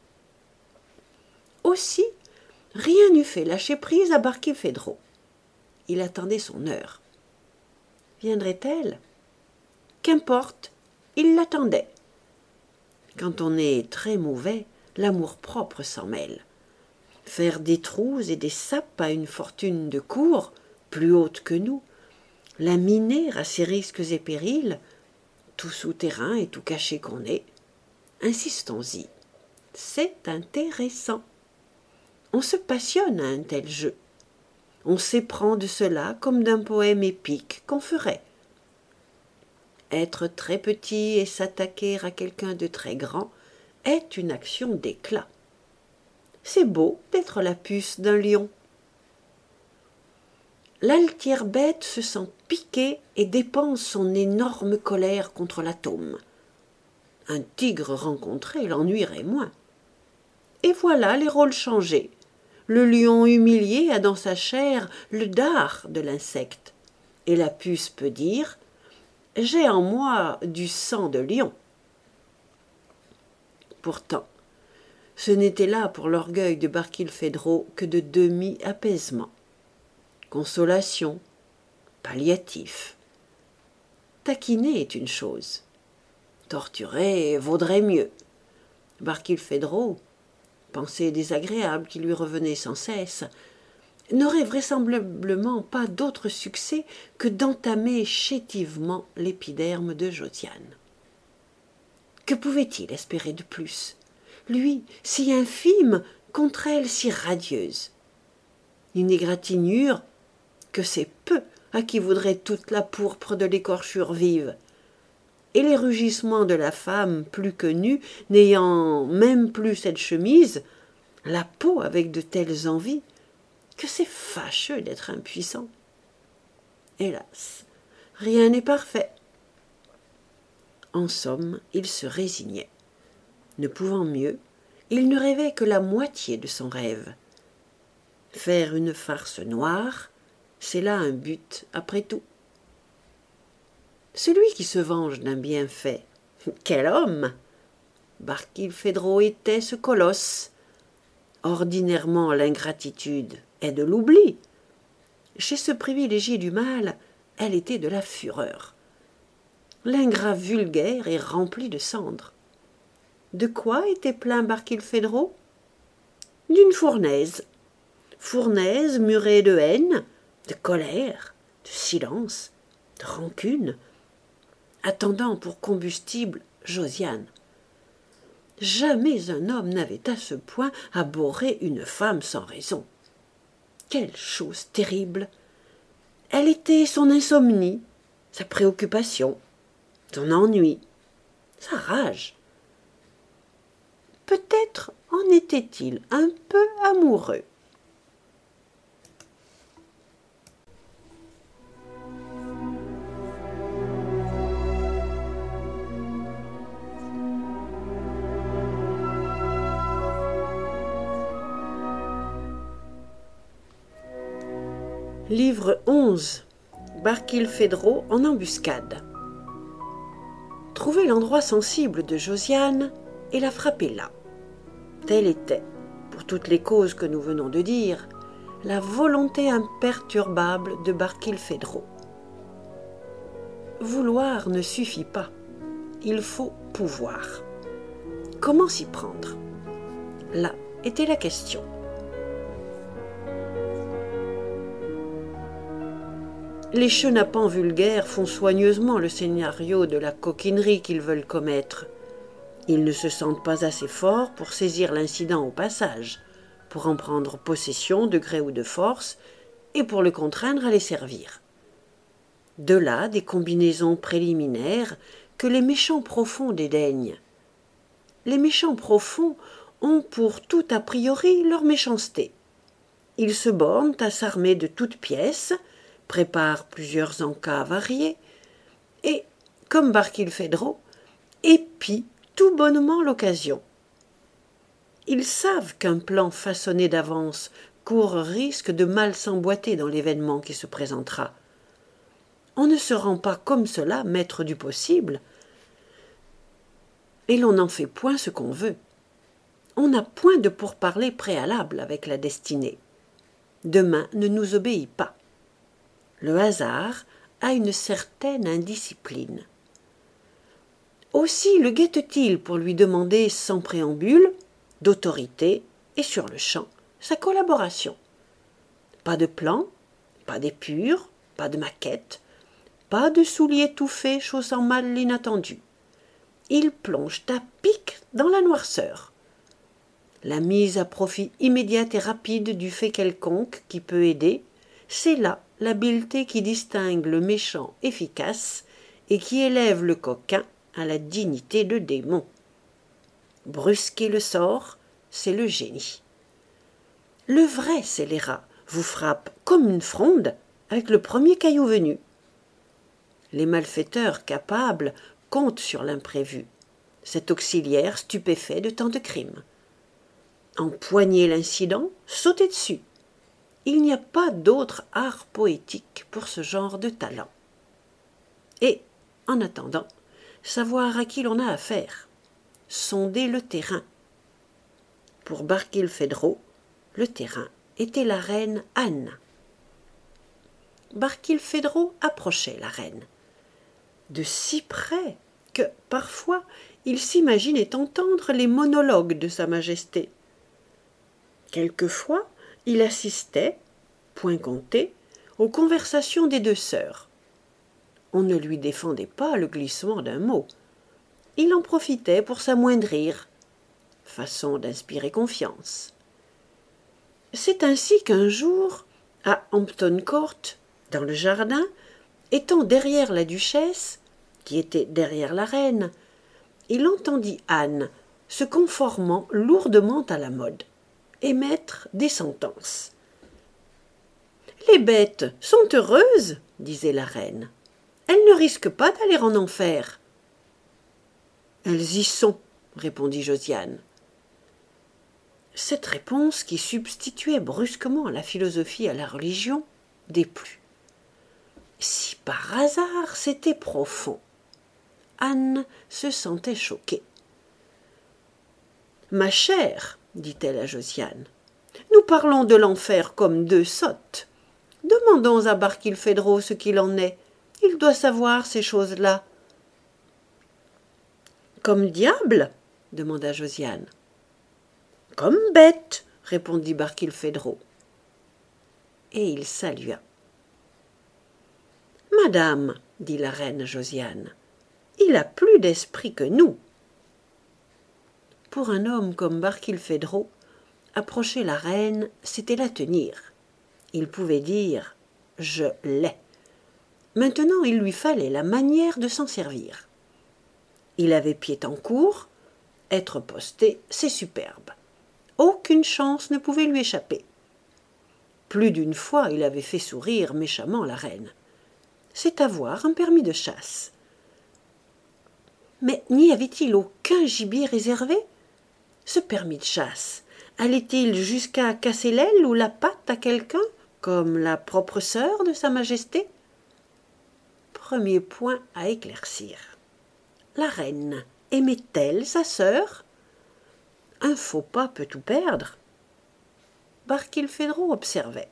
A: Aussi, rien n'eût fait lâcher prise à Barkilphedro. Il attendait son heure. Viendrait-elle? Qu'importe, il l'attendait. Quand on est très mauvais, l'amour-propre s'en mêle. Faire des trous et des sapes à une fortune de cour, plus haute que nous, la miner à ses risques et périls, tout souterrain et tout caché qu'on est, insistons-y. C'est intéressant. On se passionne à un tel jeu. On s'éprend de cela comme d'un poème épique qu'on ferait. Être très petit et s'attaquer à quelqu'un de très grand est une action d'éclat. C'est beau d'être la puce d'un lion. L'altière bête se sent piquée et dépense son énorme colère contre l'atome. Un tigre rencontré l'ennuierait moins. Et voilà les rôles changés. le lion humilié a dans sa chair le dard de l'insecte, et la puce peut dire « J'ai en moi du sang de lion ». Pourtant, ce n'était là pour l'orgueil de Barkilphedro que de demi-apaisement. Consolation, palliatif. Taquiner est une chose. Torturer vaudrait mieux. Barkilphedro, pensée désagréable qui lui revenait sans cesse, n'aurait vraisemblablement pas d'autre succès que d'entamer chétivement l'épiderme de Josiane. Que pouvait-il espérer de plus, lui si infime contre elle si radieuse? Une égratignure que c'est peu à qui voudrait toute la pourpre de l'écorchure vive, et les rugissements de la femme plus que nue, n'ayant même plus cette chemise, la peau avec de telles envies, que c'est fâcheux d'être impuissant. Hélas, rien n'est parfait. En somme, il se résignait. Ne pouvant mieux, il ne rêvait que la moitié de son rêve. Faire une farce noire, c'est là un but après tout. Celui qui se venge d'un bienfait, quel homme! Barkilphedro était ce colosse. Ordinairement, l'ingratitude est de l'oubli. Chez ce privilégié du mal, elle était de la fureur. L'ingrat vulgaire est rempli de cendres. De quoi était plein Barkilphedro? D'une fournaise. Fournaise murée de haine, de colère, de silence, de rancune, attendant pour combustible Josiane. Jamais un homme n'avait à ce point abhorré une femme sans raison. Quelle chose terrible! Elle était son insomnie, sa préoccupation, son ennui, sa rage. Peut-être en était-il un peu amoureux. Livre 11. Barkilphedro en embuscade. Trouver l'endroit sensible de Josiane et la frapper là. Telle était, pour toutes les causes que nous venons de dire, la volonté imperturbable de Barkilphedro. Vouloir ne suffit pas, il faut pouvoir. Comment s'y prendre? Là était la question. Les chenapans vulgaires font soigneusement le scénario de la coquinerie qu'ils veulent commettre. Ils ne se sentent pas assez forts pour saisir l'incident au passage, pour en prendre possession de gré ou de force, et pour le contraindre à les servir. De là des combinaisons préliminaires que les méchants profonds dédaignent. Les méchants profonds ont pour tout a priori leur méchanceté. Ils se bornent à s'armer de toutes pièces, préparent plusieurs encas variés, et, comme Barkilphedro, épient tout bonnement l'occasion. Ils savent qu'un plan façonné d'avance court risque de mal s'emboîter dans l'événement qui se présentera. On ne se rend pas comme cela maître du possible, et l'on n'en fait point ce qu'on veut. On n'a point de pourparlers préalable avec la destinée. Demain ne nous obéit pas. Le hasard a une certaine indiscipline. Aussi le guette-t-il pour lui demander sans préambule, d'autorité et sur le champ, sa collaboration. Pas de plan, pas d'épure, pas de maquette, pas de souliers tout faits chaussant mal l'inattendu. Il plonge à pic dans la noirceur. La mise à profit immédiate et rapide du fait quelconque qui peut aider, c'est là l'habileté qui distingue le méchant efficace et qui élève le coquin à la dignité de démon. Brusquer le sort, c'est le génie. Le vrai scélérat vous frappe comme une fronde avec le premier caillou venu. Les malfaiteurs capables comptent sur l'imprévu, cet auxiliaire stupéfait de tant de crimes. empoigner l'incident, sauter dessus. Il n'y a pas d'autre art poétique pour ce genre de talent. Et, en attendant, savoir à qui l'on a affaire, sonder le terrain. Pour Barkilphedro, le terrain était la reine Anne. Barkilphedro approchait la reine, de si près que, parfois, il s'imaginait entendre les monologues de Sa Majesté. Quelquefois, il assistait, point compté, aux conversations des deux sœurs. On ne lui défendait pas le glissement d'un mot. Il en profitait pour s'amoindrir, façon d'inspirer confiance. C'est ainsi qu'un jour, à Hampton Court, dans le jardin, étant derrière la duchesse, qui était derrière la reine, il entendit Anne, se conformant lourdement à la mode, émettre des sentences. « Les bêtes sont heureuses, disait la reine. Elles ne risquent pas d'aller en enfer. »« Elles y sont, répondit Josiane. Cette réponse, qui substituait brusquement la philosophie à la religion, déplut. Si par hasard c'était profond, Anne se sentait choquée. « Ma chère, dit-elle à Josiane, nous parlons de l'enfer comme deux sottes. Demandons à Barkilphedro ce qu'il en est. Il doit savoir ces choses-là. »« Comme diable ?» demanda Josiane. « Comme bête, » répondit Barkilphedro. Et il salua. « Madame, dit la reine Josiane, il a plus d'esprit que nous. » Pour un homme comme Barkilphedro, approcher la reine, c'était la tenir. Il pouvait dire « je l'ai ». Maintenant, il lui fallait la manière de s'en servir. Il avait pied en cour, être posté, c'est superbe. Aucune chance ne pouvait lui échapper. Plus d'une fois, il avait fait sourire méchamment la reine. C'est avoir un permis de chasse. Mais n'y avait-il aucun gibier réservé ? Ce permis de chasse, allait-il jusqu'à casser l'aile ou la patte à quelqu'un, comme la propre sœur de Sa Majesté ? Premier point à éclaircir. La reine aimait-elle sa sœur ? Un faux pas peut tout perdre. Barkilphedro observait.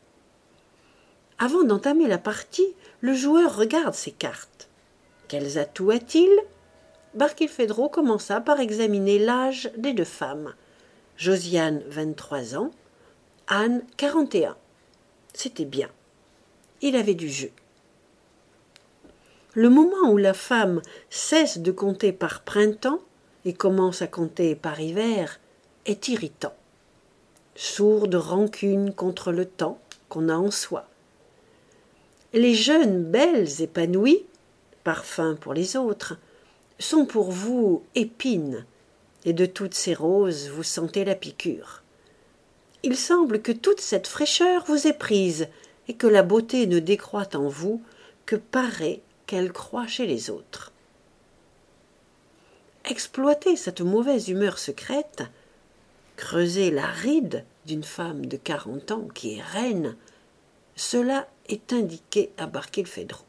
A: Avant d'entamer la partie, le joueur regarde ses cartes. Quels atouts a-t-il ? Barkilphedro commença par examiner l'âge des deux femmes. Josiane, 23 ans, Anne, 41. C'était bien. Il avait du jeu. Le moment où la femme cesse de compter par printemps et commence à compter par hiver est irritant. Sourde rancune contre le temps qu'on a en soi. Les jeunes belles épanouies, parfum pour les autres, sont pour vous épines, et de toutes ces roses vous sentez la piqûre. Il semble que toute cette fraîcheur vous est prise, et que la beauté ne décroît en vous que paraît qu'elle croît chez les autres. Exploiter cette mauvaise humeur secrète, creuser la ride d'une femme de 40 ans qui est reine, cela est indiqué à Barkilphedro.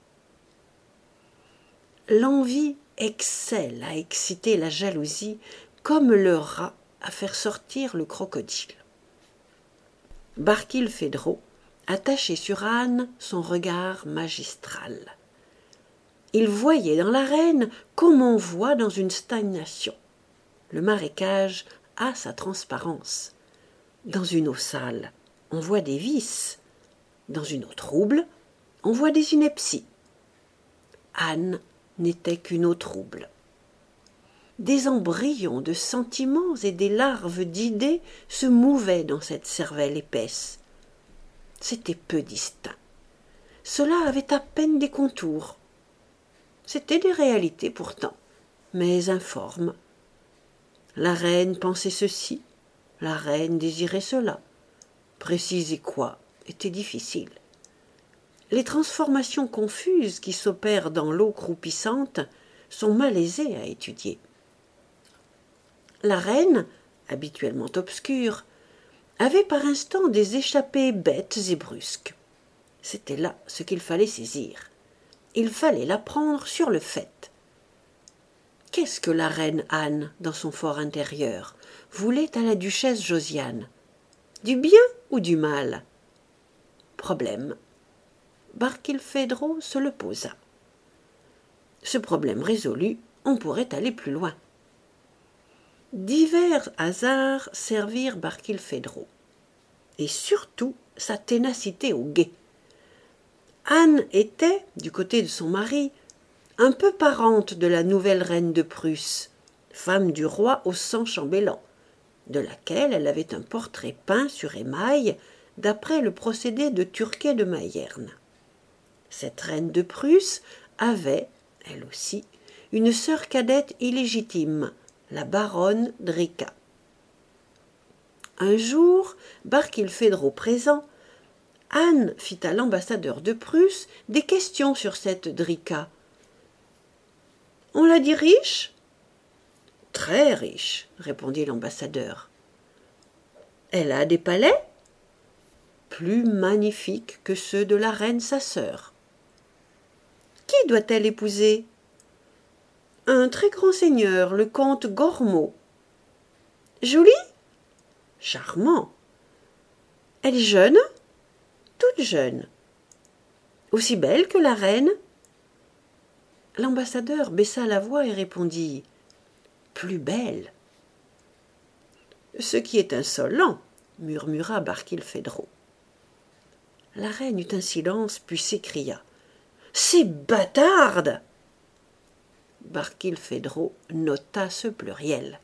A: L'envie excelle à exciter la jalousie comme le rat à faire sortir le crocodile. Barkilphedro attachait sur Anne son regard magistral. Il voyait dans la reine comme on voit dans une stagnation. Le marécage a sa transparence. Dans une eau sale, on voit des vices. Dans une eau trouble, on voit des inepties. Anne n'était qu'une eau trouble. Des embryons de sentiments et des larves d'idées se mouvaient dans cette cervelle épaisse. C'était peu distinct. Cela avait à peine des contours. C'étaient des réalités pourtant, mais informes. La reine pensait ceci, la reine désirait cela. Préciser quoi était difficile. Les transformations confuses qui s'opèrent dans l'eau croupissante sont malaisées à étudier. La reine, habituellement obscure, avait par instant des échappées bêtes et brusques. C'était là ce qu'il fallait saisir. Il fallait la prendre sur le fait. Qu'est-ce que la reine Anne, dans son fort intérieur, voulait à la duchesse Josiane? Du bien ou du mal? Problème. Barkilphedro se le posa. Ce problème résolu, on pourrait aller plus loin. Divers hasards servirent Barkilphedro, et surtout sa ténacité au guet. Anne était, du côté de son mari, un peu parente de la nouvelle reine de Prusse, femme du roi au sang chambellan, de laquelle elle avait un portrait peint sur émail d'après le procédé de Turquet de Mayerne. Cette reine de Prusse avait, elle aussi, une sœur cadette illégitime, la baronne Drika. Un jour, Barkilphedro présent, Anne fit à l'ambassadeur de Prusse des questions sur cette Drika. « On la dit riche ?»« Très riche, » répondit l'ambassadeur. « Elle a des palais ?»« Plus magnifiques que ceux de la reine sa sœur. »« Qui doit-elle épouser ?»« Un très grand seigneur, le comte Gormot. »« Jolie ?»« Charmant. »« Elle est jeune ?»« Toute jeune. »« Aussi belle que la reine ?» L'ambassadeur baissa la voix et répondit « Plus belle. »« Ce qui est insolent, » murmura Barkilphedro. La reine eut un silence, puis s'écria « C'est bâtarde !» Barkilphedro nota ce pluriel.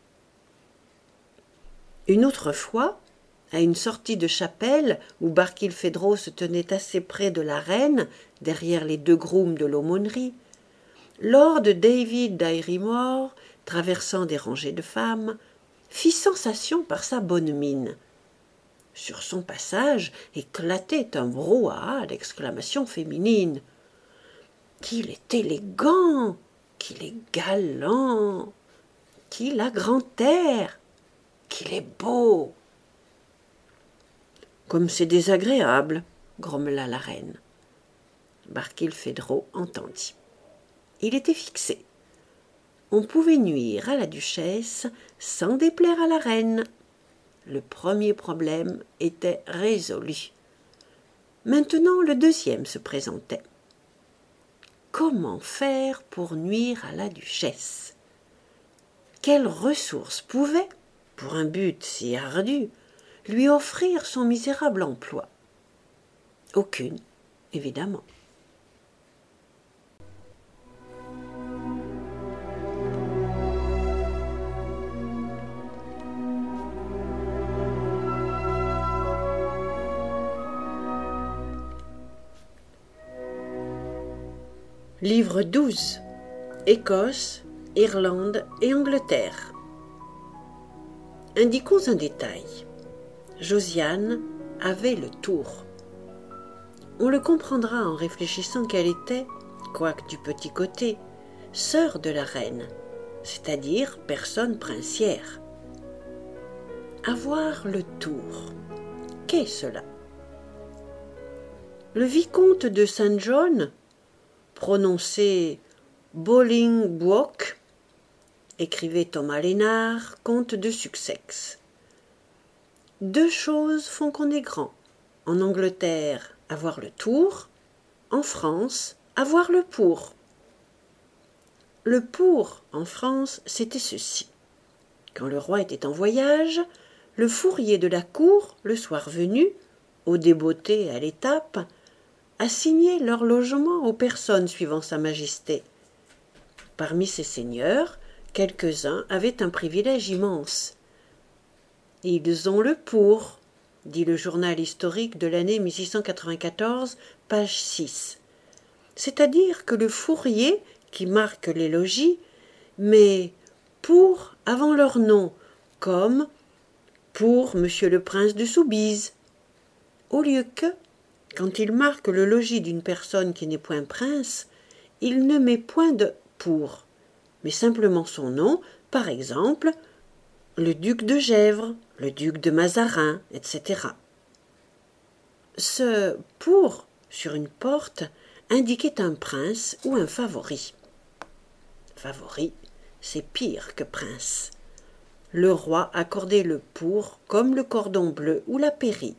A: Une autre fois, à une sortie de chapelle où Barkilphedro se tenait assez près de la reine, derrière les deux grooms de l'aumônerie, Lord David d'Airymore, traversant des rangées de femmes, fit sensation par sa bonne mine. Sur son passage éclatait un brouhaha d'exclamations féminines. « Qu'il est élégant! Qu'il est galant! Qu'il a grand air! Qu'il est beau !»« Comme c'est désagréable !» grommela la reine. Barkilphedro entendit. Il était fixé. On pouvait nuire à la duchesse sans déplaire à la reine. Le premier problème était résolu. Maintenant, le deuxième se présentait. Comment faire pour nuire à la duchesse? Quelles ressources pouvaient, pour un but si ardu, lui offrir son misérable emploi? Aucune, évidemment. Livre 12. Écosse, Irlande et Angleterre. Indiquons un détail. Josiane avait le tour. On le comprendra en réfléchissant qu'elle était, quoique du petit côté, sœur de la reine, c'est-à-dire personne princière. Avoir le tour. Qu'est cela? Le vicomte de Saint John, prononcé Bolingbroke, écrivait Thomas Lénard, comte de Sussex. Deux choses font qu'on est grand. En Angleterre, avoir le tour. En France, avoir le pour. Le pour, en France, c'était ceci. Quand le roi était en voyage, le fourrier de la cour, le soir venu, au débeauté à l'étape, assignait leur logement aux personnes suivant sa majesté. Parmi ces seigneurs, quelques-uns avaient un privilège immense. « Ils ont le pour », dit le journal historique de l'année 1694, page 6. C'est-à-dire que le fourrier, qui marque les logis, met « pour » avant leur nom, comme « pour Monsieur le Prince de Soubise », au lieu que, quand il marque le logis d'une personne qui n'est point prince, il ne met point de « pour », mais simplement son nom, par exemple, le duc de Gesvres, le duc de Mazarin, etc. Ce « pour » sur une porte indiquait un prince ou un favori. Favori, c'est pire que prince. Le roi accordait le pour comme le cordon bleu ou la pairie.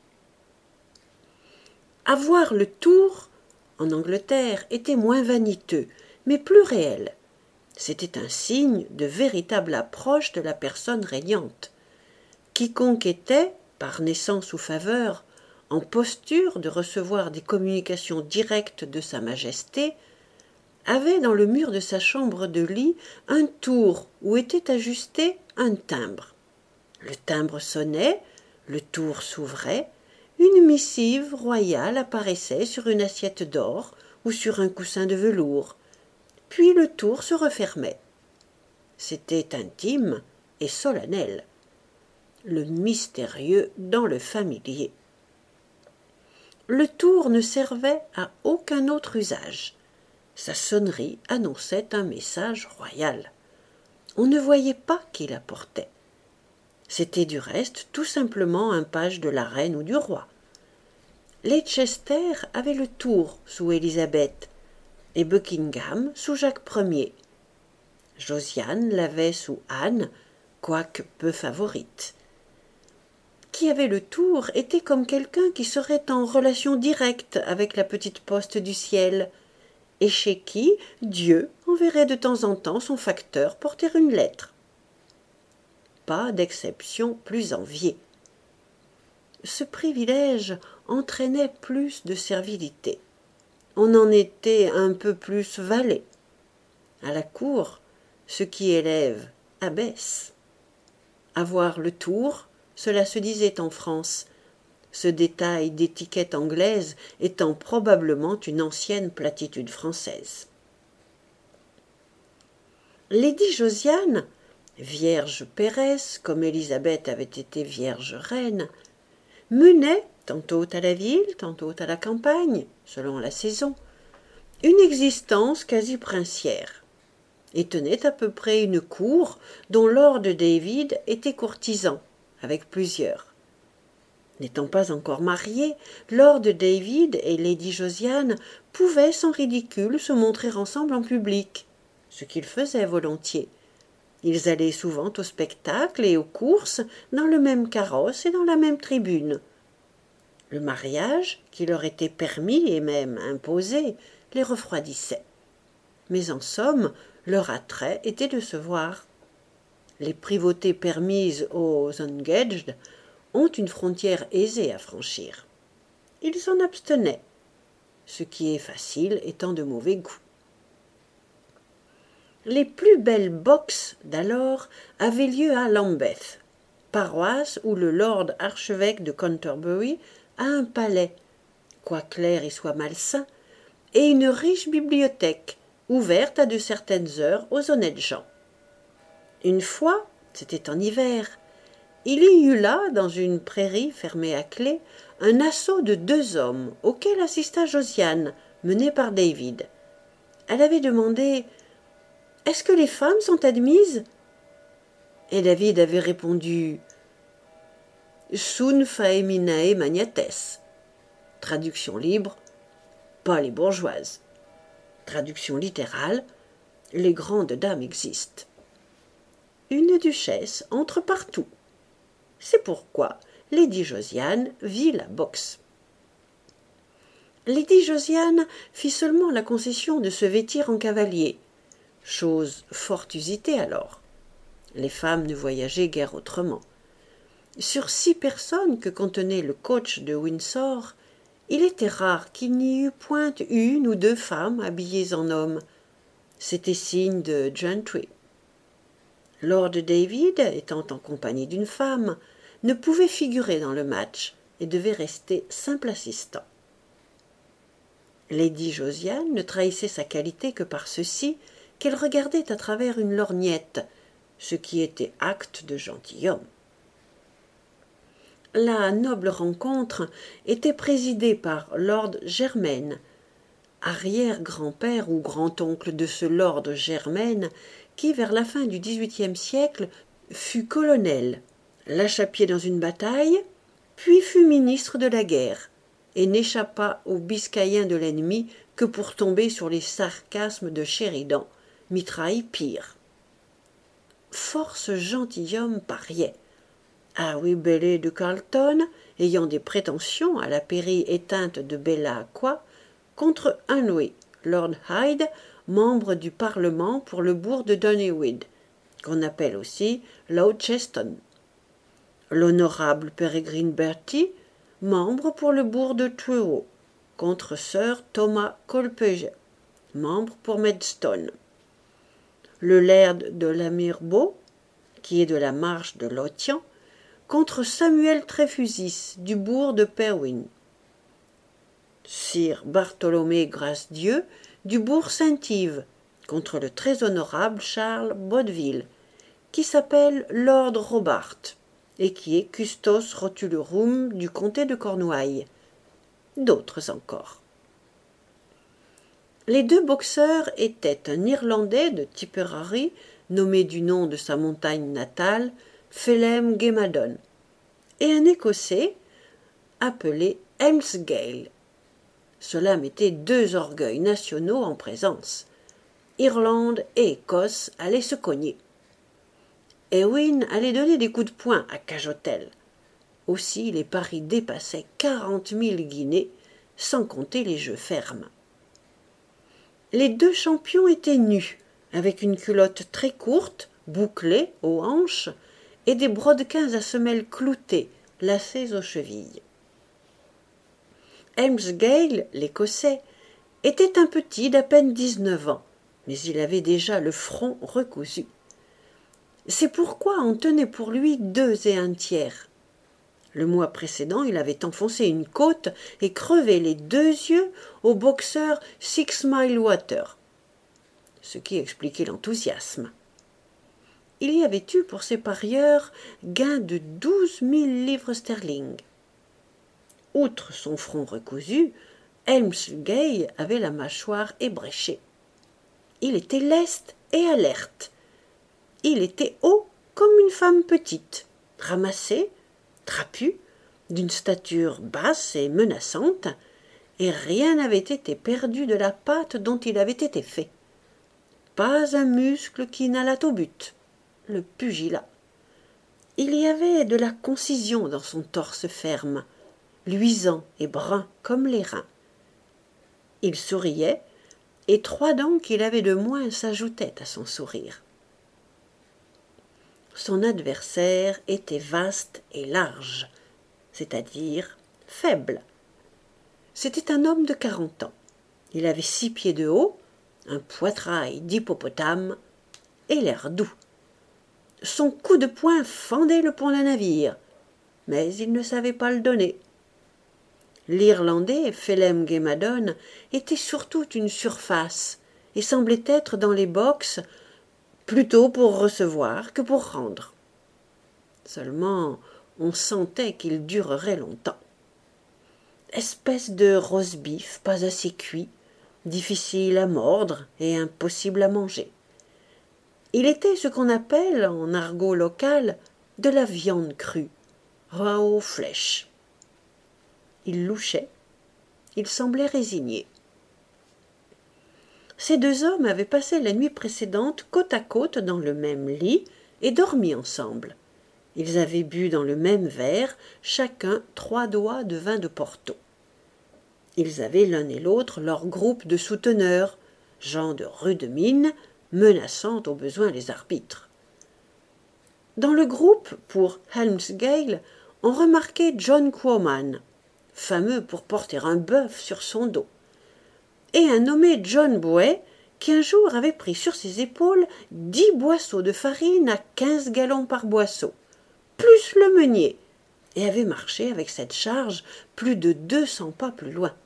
A: Avoir le tour, en Angleterre, était moins vaniteux, mais plus réel. C'était un signe de véritable approche de la personne régnante. Quiconque était, par naissance ou faveur, en posture de recevoir des communications directes de Sa Majesté, avait dans le mur de sa chambre de lit un tour où était ajusté un timbre. Le timbre sonnait, le tour s'ouvrait, une missive royale apparaissait sur une assiette d'or ou sur un coussin de velours, puis le tour se refermait. C'était intime et solennel. Le mystérieux dans le familier. Le tour ne servait à aucun autre usage. Sa sonnerie annonçait un message royal. On ne voyait pas qui l'apportait. C'était du reste tout simplement un page de la reine ou du roi. Leicester avait le tour sous Élisabeth et Buckingham sous Jacques Ier. Josiane l'avait sous Anne, quoique peu favorite. Qui avait le tour était comme quelqu'un qui serait en relation directe avec la petite poste du ciel, et chez qui Dieu enverrait de temps en temps son facteur porter une lettre. Pas d'exception plus enviée. Ce privilège entraînait plus de servilité. On en était un peu plus valet. À la cour, ce qui élève abaisse. Avoir le tour, cela se disait en France, ce détail d'étiquette anglaise étant probablement une ancienne platitude française. Lady Josiane, vierge pairesse, comme Élisabeth avait été vierge reine, menait, tantôt à la ville, tantôt à la campagne, selon la saison, une existence quasi princière, et tenait à peu près une cour dont Lord David était courtisan, avec plusieurs. N'étant pas encore mariés, Lord David et Lady Josiane pouvaient sans ridicule se montrer ensemble en public, ce qu'ils faisaient volontiers. Ils allaient souvent au spectacle et aux courses dans le même carrosse et dans la même tribune. Le mariage, qui leur était permis et même imposé, les refroidissait. Mais en somme, leur attrait était de se voir. Les privautés permises aux engaged ont une frontière aisée à franchir. Ils s'en abstenaient, ce qui est facile étant de mauvais goût. Les plus belles boxes d'alors avaient lieu à Lambeth, paroisse où le lord archevêque de Canterbury a un palais, quoique l'air y soit malsain, et une riche bibliothèque, ouverte à de certaines heures aux honnêtes gens. Une fois, c'était en hiver, il y eut là, dans une prairie fermée à clé, un assaut de 2 hommes, auquel assista Josiane, menée par David. Elle avait demandé « Est-ce que les femmes sont admises ?» Et David avait répondu « Sun faeminae magnates » traduction libre « Pas les bourgeoises » traduction littérale « Les grandes dames existent ». Une duchesse entre partout. C'est pourquoi Lady Josiane vit la boxe. Lady Josiane fit seulement la concession de se vêtir en cavalier, chose fort usitée alors. Les femmes ne voyageaient guère autrement. Sur 6 personnes que contenait le coach de Windsor, il était rare qu'il n'y eût point 1 ou 2 femmes habillées en hommes. C'était signe de gentry. Lord David, étant en compagnie d'une femme, ne pouvait figurer dans le match et devait rester simple assistant. Lady Josiane ne trahissait sa qualité que par ceci qu'elle regardait à travers une lorgnette, ce qui était acte de gentilhomme. La noble rencontre était présidée par Lord Germaine, arrière-grand-père ou grand-oncle de ce Lord Germaine qui, vers la fin du XVIIIe siècle, fut colonel, lâcha pied dans une bataille, puis fut ministre de la guerre, et n'échappa aux biscayens de l'ennemi que pour tomber sur les sarcasmes de Sheridan, mitraille pire. Force gentilhomme pariait. Harry Bailey de Carlton, ayant des prétentions à la pairie éteinte de Bella Aqua, contre Henry, Lord Hyde, membre du Parlement pour le bourg de Donyweed, qu'on appelle aussi Launceston. L'honorable Peregrine Bertie, membre pour le bourg de Truro, contre Sir Thomas Colpege, membre pour Maidstone. Le laird de Lamirbeau, qui est de la marche de Lothian, contre Samuel Tréfusis du bourg de Perwyn. Sir Bartholomé Gracedieu du bourg Saint-Yves, contre le très honorable Charles Bodville, qui s'appelle Lord Robart, et qui est custos rotulorum du comté de Cornouailles. D'autres encore. Les deux boxeurs étaient un Irlandais de Tipperary, nommé du nom de sa montagne natale, Phelim Gemadon, et un Écossais appelé Helmsgail. Cela mettait deux orgueils nationaux en présence. Irlande et Écosse allaient se cogner. Éowyn allait donner des coups de poing à Cajotel. Aussi les paris dépassaient 40 000 guinées, sans compter les jeux fermes. Les deux champions étaient nus, avec une culotte très courte, bouclée aux hanches, et des brodequins à semelles cloutées, lacés aux chevilles. Helmsgail, l'Écossais, était un petit d'à peine 19 ans, mais il avait déjà le front recousu. C'est pourquoi on tenait pour lui 2 et 1/3. Le mois précédent, il avait enfoncé une côte et crevé les 2 yeux au boxeur Six Mile Water, ce qui expliquait l'enthousiasme. Il y avait eu pour ses parieurs gain de 12 000 livres sterling. Outre son front recousu, Helmsgail avait la mâchoire ébréchée. Il était leste et alerte. Il était haut comme une femme petite, ramassé, trapu, d'une stature basse et menaçante, et rien n'avait été perdu de la pâte dont il avait été fait. Pas un muscle qui n'allât au but. Le pugilat. Il y avait de la concision dans son torse ferme, luisant et brun comme les reins. Il souriait, et 3 dents qu'il avait de moins s'ajoutaient à son sourire. Son adversaire était vaste et large, c'est-à-dire faible. C'était un homme de 40 ans. Il avait 6 pieds de haut, un poitrail d'hippopotame et l'air doux. Son coup de poing fendait le pont d'un navire, mais il ne savait pas le donner. L'Irlandais, Phelim Gemadon, était surtout une surface et semblait être dans les boxes plutôt pour recevoir que pour rendre. Seulement, on sentait qu'il durerait longtemps. Espèce de roast-beef pas assez cuit, difficile à mordre et impossible à manger. Il était ce qu'on appelle, en argot local, de la viande crue, raw flesh. Il louchait, il semblait résigné. Ces 2 hommes avaient passé la nuit précédente côte à côte dans le même lit et dormi ensemble. Ils avaient bu dans le même verre, chacun 3 doigts de vin de Porto. Ils avaient l'un et l'autre leur groupe de souteneurs, gens de rude mine, menaçant au besoin les arbitres. Dans le groupe, pour Helmsgail, on remarquait John Quoman, fameux pour porter un bœuf sur son dos, et un nommé John Bouet, qui un jour avait pris sur ses épaules 10 boisseaux de farine à 15 gallons par boisseau, plus le meunier, et avait marché avec cette charge plus de 200 pas plus loin.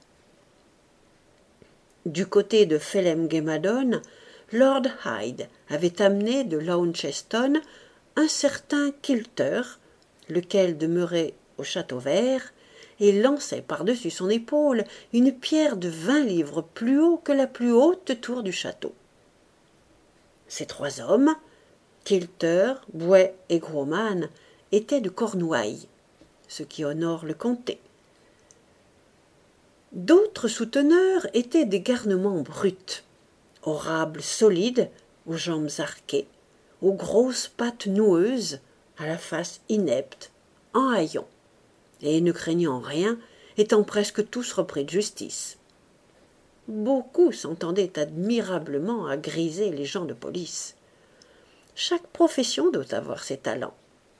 A: Du côté de Phelim Gemadon, Lord Hyde avait amené de Launceston un certain Kilter, lequel demeurait au château vert, et lançait par-dessus son épaule une pierre de 20 livres plus haut que la plus haute tour du château. Ces 3 hommes, Kilter, Bouet et Grosman étaient de Cornouailles, ce qui honore le comté. D'autres souteneurs étaient des garnements bruts, orables solides, aux jambes arquées, aux grosses pattes noueuses, à la face inepte, en haillons, et ne craignant rien, étant presque tous repris de justice. Beaucoup s'entendaient admirablement à griser les gens de police. Chaque profession doit avoir ses talents.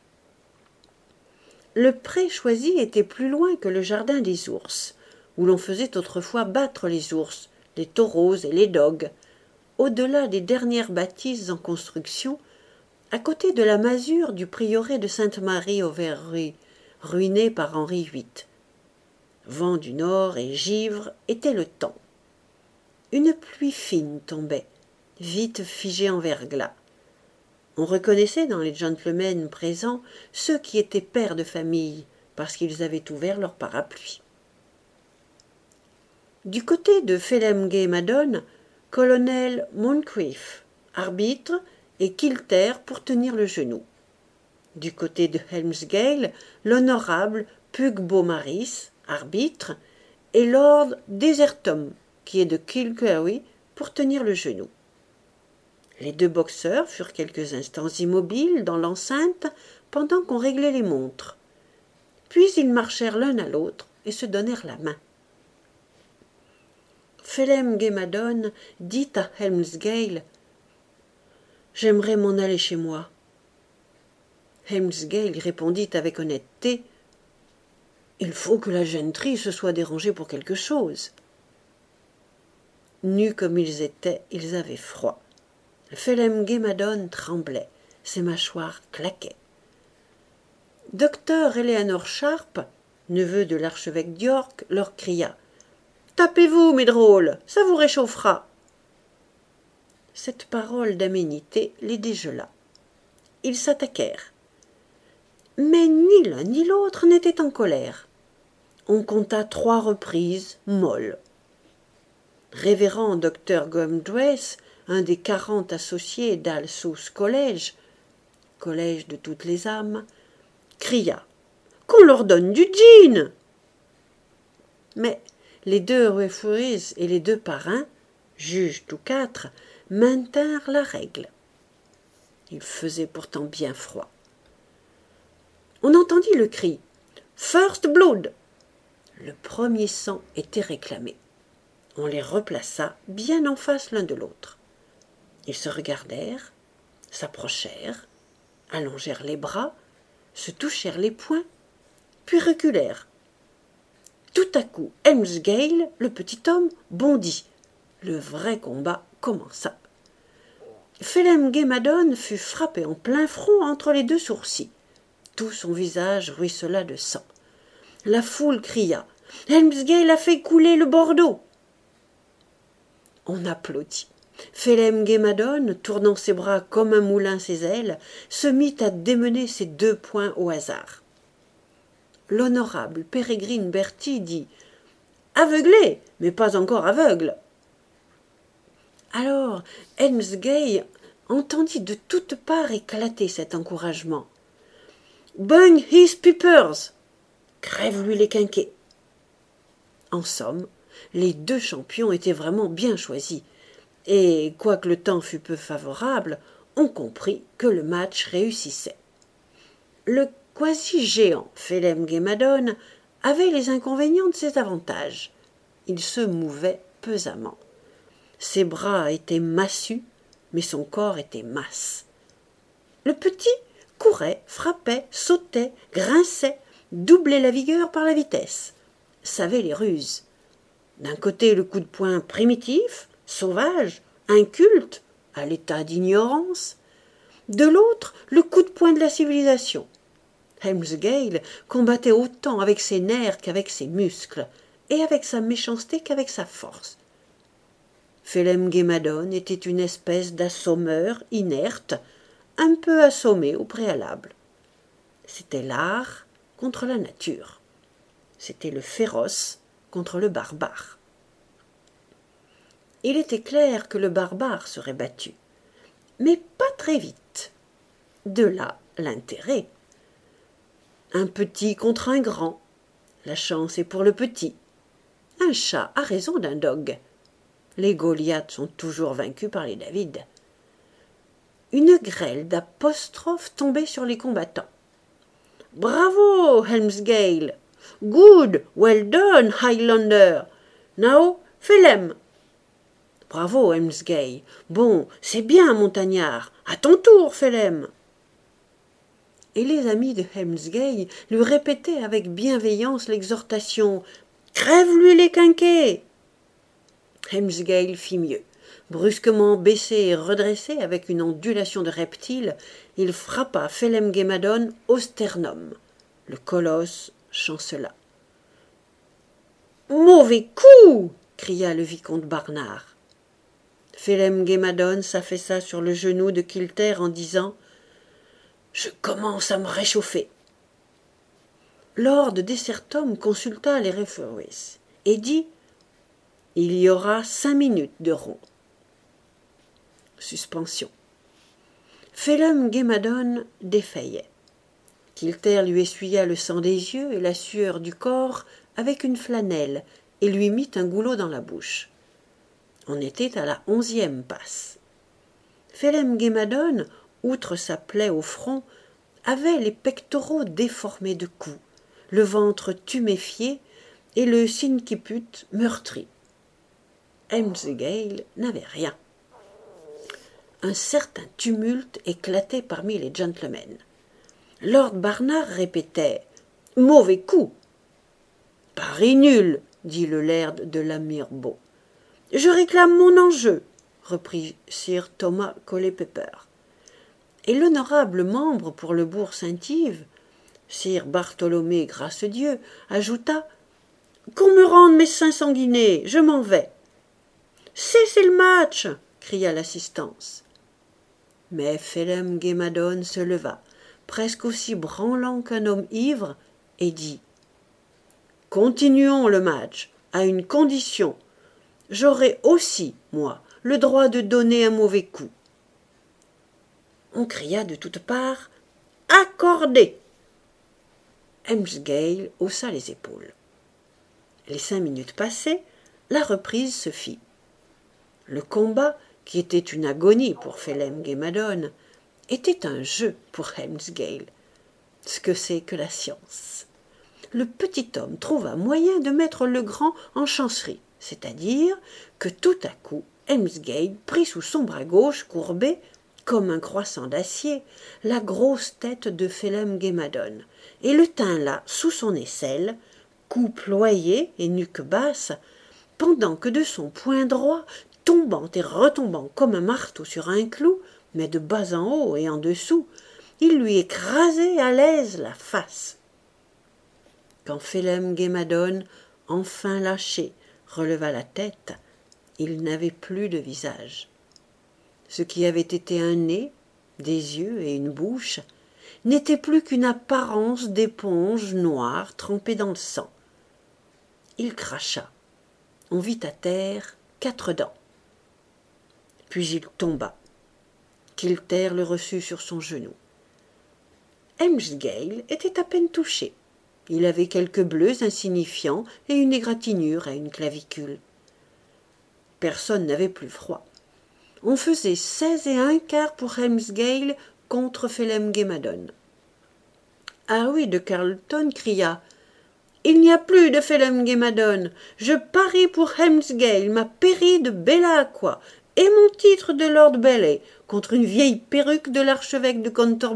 A: Le pré choisi était plus loin que le jardin des ours, où l'on faisait autrefois battre les ours, les taureaux et les dogues, au-delà des dernières bâtisses en construction, à côté de la masure du prieuré de Sainte-Marie-au-Verrerie, ruiné par Henri VIII. Vent du nord et givre était le temps. Une pluie fine tombait, vite figée en verglas. On reconnaissait dans les gentlemen présents ceux qui étaient pères de famille, parce qu'ils avaient ouvert leur parapluie. Du côté de Phelem-ghe-madone, colonel Moncrief, arbitre, et Kilter pour tenir le genou. Du côté de Helmsgail, l'honorable Pugh Beaumaris, arbitre, et Lord Desertum, qui est de Kilkerry, pour tenir le genou. Les deux boxeurs furent quelques instants immobiles dans l'enceinte pendant qu'on réglait les montres. Puis ils marchèrent l'un à l'autre et se donnèrent la main. Phelem-ghe-madone dit à Helmsgail « J'aimerais m'en aller chez moi. » Helmsgail répondit avec honnêteté « Il faut que la gentry se soit dérangée pour quelque chose. » Nus comme ils étaient, ils avaient froid. Phelem-ghe-madone tremblait, ses mâchoires claquaient. Docteur Eleanor Sharp, neveu de l'archevêque d'York, leur cria « Tapez-vous, mes drôles, ça vous réchauffera !» Cette parole d'aménité les dégela. Ils s'attaquèrent. Mais ni l'un ni l'autre n'était en colère. On compta 3 reprises molles. Révérend docteur Gumdress, un des 40 associés d'Alsous Collège, collège de toutes les âmes, cria « Qu'on leur donne du gin !» Mais les 2 referees et les 2 parrains, juges tous 4, maintinrent la règle. Il faisait pourtant bien froid. On entendit le cri « First blood !» Le premier sang était réclamé. On les replaça bien en face l'un de l'autre. Ils se regardèrent, s'approchèrent, allongèrent les bras, se touchèrent les poings, puis reculèrent. Tout à coup, Helmsgail, le petit homme, bondit. Le vrai combat commença. Phelem-ghe-madone fut frappé en plein front entre les 2 sourcils. Tout son visage ruissela de sang. La foule cria « Helmsgail a fait couler le Bordeaux !» On applaudit. Phelem-ghe-madone, tournant ses bras comme un moulin ses ailes, se mit à démener ses 2 poings au hasard. L'honorable Pérégrine Bertie dit « Aveuglé, mais pas encore aveugle !» Alors Helmsgail entendit de toutes parts éclater cet encouragement. « Bung his peepers !»« Crève-lui les quinquets !» En somme, les 2 champions étaient vraiment bien choisis, et, quoique le temps fût peu favorable, on comprit que le match réussissait. Le quasi-géant Phelem-ghe-madone avait les inconvénients de ses avantages. Il se mouvait pesamment. Ses bras étaient massus, mais son corps était masse. Le petit courait, frappait, sautait, grinçait, doublait la vigueur par la vitesse, savait les ruses. D'un côté le coup de poing primitif, sauvage, inculte, à l'état d'ignorance, de l'autre le coup de poing de la civilisation. Helmsgail combattait autant avec ses nerfs qu'avec ses muscles, et avec sa méchanceté qu'avec sa force. Phelem-ghe-madone était une espèce d'assommeur inerte, un peu assommé au préalable. C'était l'art contre la nature. C'était le féroce contre le barbare. Il était clair que le barbare serait battu, mais pas très vite. De là l'intérêt. Un petit contre un grand. La chance est pour le petit. Un chat a raison d'un dogue. Les Goliaths sont toujours vaincus par les David. Une grêle d'apostrophes tombait sur les combattants. « Bravo, Helmsgail! Good, well done, Highlander! Now, Phelem! »« Bravo, Helmsgail! Bon, c'est bien, montagnard! À ton tour, Phelem !» Et les amis de Helmsgail lui répétaient avec bienveillance l'exhortation « Crève-lui les quinquets !» Helmsgail fit mieux. Brusquement baissé et redressé avec une ondulation de reptile, il frappa Phelem-ghe-madone au sternum. Le colosse chancela. « Mauvais coup !» cria le vicomte Barnard. Phelem-ghe-madone s'affaissa sur le genou de Kilter en disant « Je commence à me réchauffer. » Lord Desertom consulta les referees et dit « Il y aura 5 minutes de rond. » Suspension. Phelem-ghe-madone défaillait. Kilter lui essuya le sang des yeux et la sueur du corps avec une flanelle et lui mit un goulot dans la bouche. On était à la 11e passe. Phelem-ghe-madone, outre sa plaie au front, avait les pectoraux déformés de coups, le ventre tuméfié et le sinciput meurtri. Helmsgail n'avait rien. Un certain tumulte éclatait parmi les gentlemen. Lord Barnard répétait « Mauvais coup !»« Pari nul !» dit le laird de Lamirbeau. « Je réclame mon enjeu !» reprit sir Thomas Colepepper. Et l'honorable membre pour le bourg Saint-Yves, sir Bartholomé Gracedieu, ajouta « Qu'on me rende mes 500 guinées, je m'en vais !»« Cessez le match !» cria l'assistance. Mais Phelem-ghe-madone se leva, presque aussi branlant qu'un homme ivre, et dit « Continuons le match, à une condition. J'aurai aussi, moi, le droit de donner un mauvais coup. » On cria de toutes parts « Accordé !» Helmsgail haussa les épaules. Les 5 minutes passées, la reprise se fit. Le combat, qui était une agonie pour Phelem-ghe-madone, était un jeu pour Helmsgail. Ce que c'est que la science. Le petit homme trouva moyen de mettre le grand en chancerie, c'est-à-dire que tout à coup Helmsgail prit sous son bras gauche courbé, comme un croissant d'acier, la grosse tête de Phelem-ghe-madone, et le tint là sous son aisselle, cou ployé et nuque basse, pendant que de son poing droit, tombant et retombant comme un marteau sur un clou, mais de bas en haut et en dessous, il lui écrasait à l'aise la face. Quand Phelem-ghe-madone, enfin lâché, releva la tête, il n'avait plus de visage. Ce qui avait été un nez, des yeux et une bouche, n'était plus qu'une apparence d'éponge noire trempée dans le sang. Il cracha. On vit à terre 4 dents. Puis il tomba. Kilter le reçut sur son genou. Helmsgail était à peine touché. Il avait quelques bleus insignifiants et une égratignure à une clavicule. Personne n'avait plus froid. On faisait 16 1/4 pour Helmsgail contre Phelem-ghe-madone. Harry de Carleton cria « Il n'y a plus de Phelem-ghe-madone. Je parie pour Helmsgail, ma pairie de Bella-Aqua et mon titre de Lord Bailey contre une vieille perruque de l'archevêque de Canterbury. »«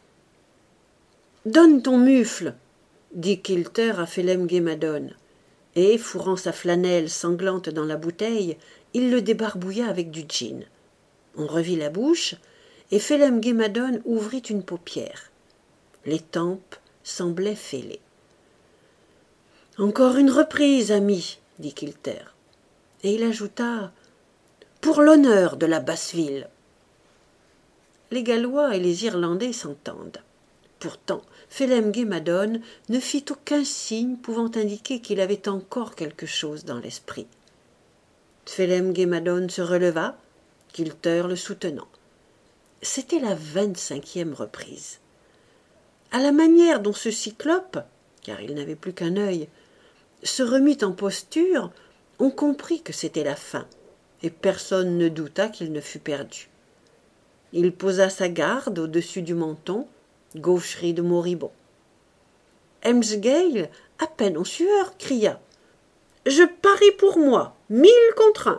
A: Donne ton mufle !» dit Kilter à Phelem-ghe-madone, et, fourrant sa flanelle sanglante dans la bouteille, il le débarbouilla avec du gin. On revit la bouche, et Phelem-ghe-madone ouvrit une paupière. Les tempes semblaient fêlées. « Encore une reprise, ami, » dit Kilter. Et il ajouta « Pour l'honneur de la Basse-Ville. » Les Gallois et les Irlandais s'entendent. Pourtant, Phelem-ghe-madone ne fit aucun signe pouvant indiquer qu'il avait encore quelque chose dans l'esprit. Phelem-ghe-madone se releva, Kilter le soutenant. C'était la 25e reprise. À la manière dont ce cyclope, car il n'avait plus qu'un œil, se remit en posture, on comprit que c'était la fin, et personne ne douta qu'il ne fût perdu. Il posa sa garde au-dessus du menton, gaucherie de moribond. Helmsgail, à peine en sueur, cria « Je parie pour moi, 1000 contre 1 !»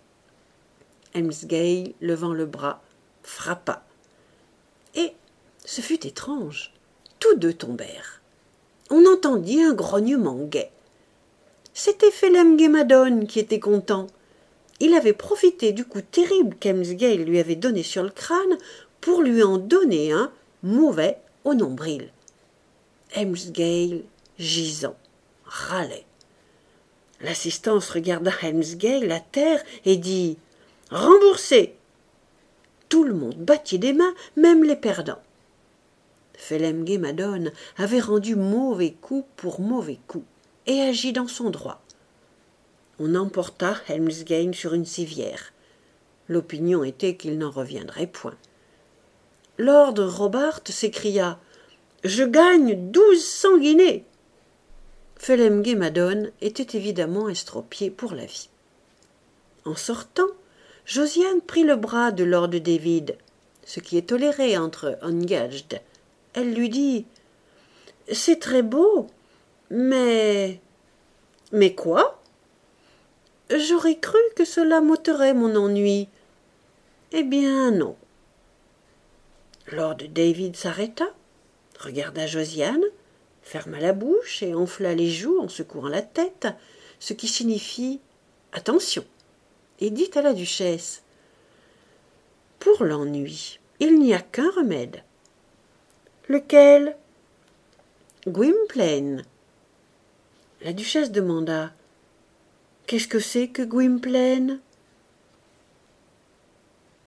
A: Helmsgail, levant le bras, frappa. Et ce fut étrange. Tous deux tombèrent. On entendit un grognement gai. C'était Phelem-ghe-madone qui était content. Il avait profité du coup terrible qu'Helmsgail lui avait donné sur le crâne pour lui en donner un mauvais au nombril. Helmsgail, gisant, râlait. L'assistance regarda Helmsgail à terre et dit « Remboursé !» Tout le monde battit des mains, même les perdants. Phelem-ghe-madone avait rendu mauvais coup pour mauvais coup et agit dans son droit. On emporta Helmsgail sur une civière. L'opinion était qu'il n'en reviendrait point. Lord Robart s'écria « Je gagne 1200 guinées !» Phelem-ghe-madone était évidemment estropié pour la vie. En sortant, Josiane prit le bras de Lord David, ce qui est toléré entre engaged. Elle lui dit « C'est très beau, mais… » « Mais quoi ?»« J'aurais cru que cela m'ôterait mon ennui. » »« Eh bien, non. » Lord David s'arrêta, regarda Josiane, ferma la bouche et enfla les joues en secouant la tête, ce qui signifie « Attention !» et dit à la duchesse « Pour l'ennui, il n'y a qu'un remède. »« Lequel ?»« Gwynplaine. » La duchesse demanda « Qu'est-ce que c'est que Gwynplaine ?»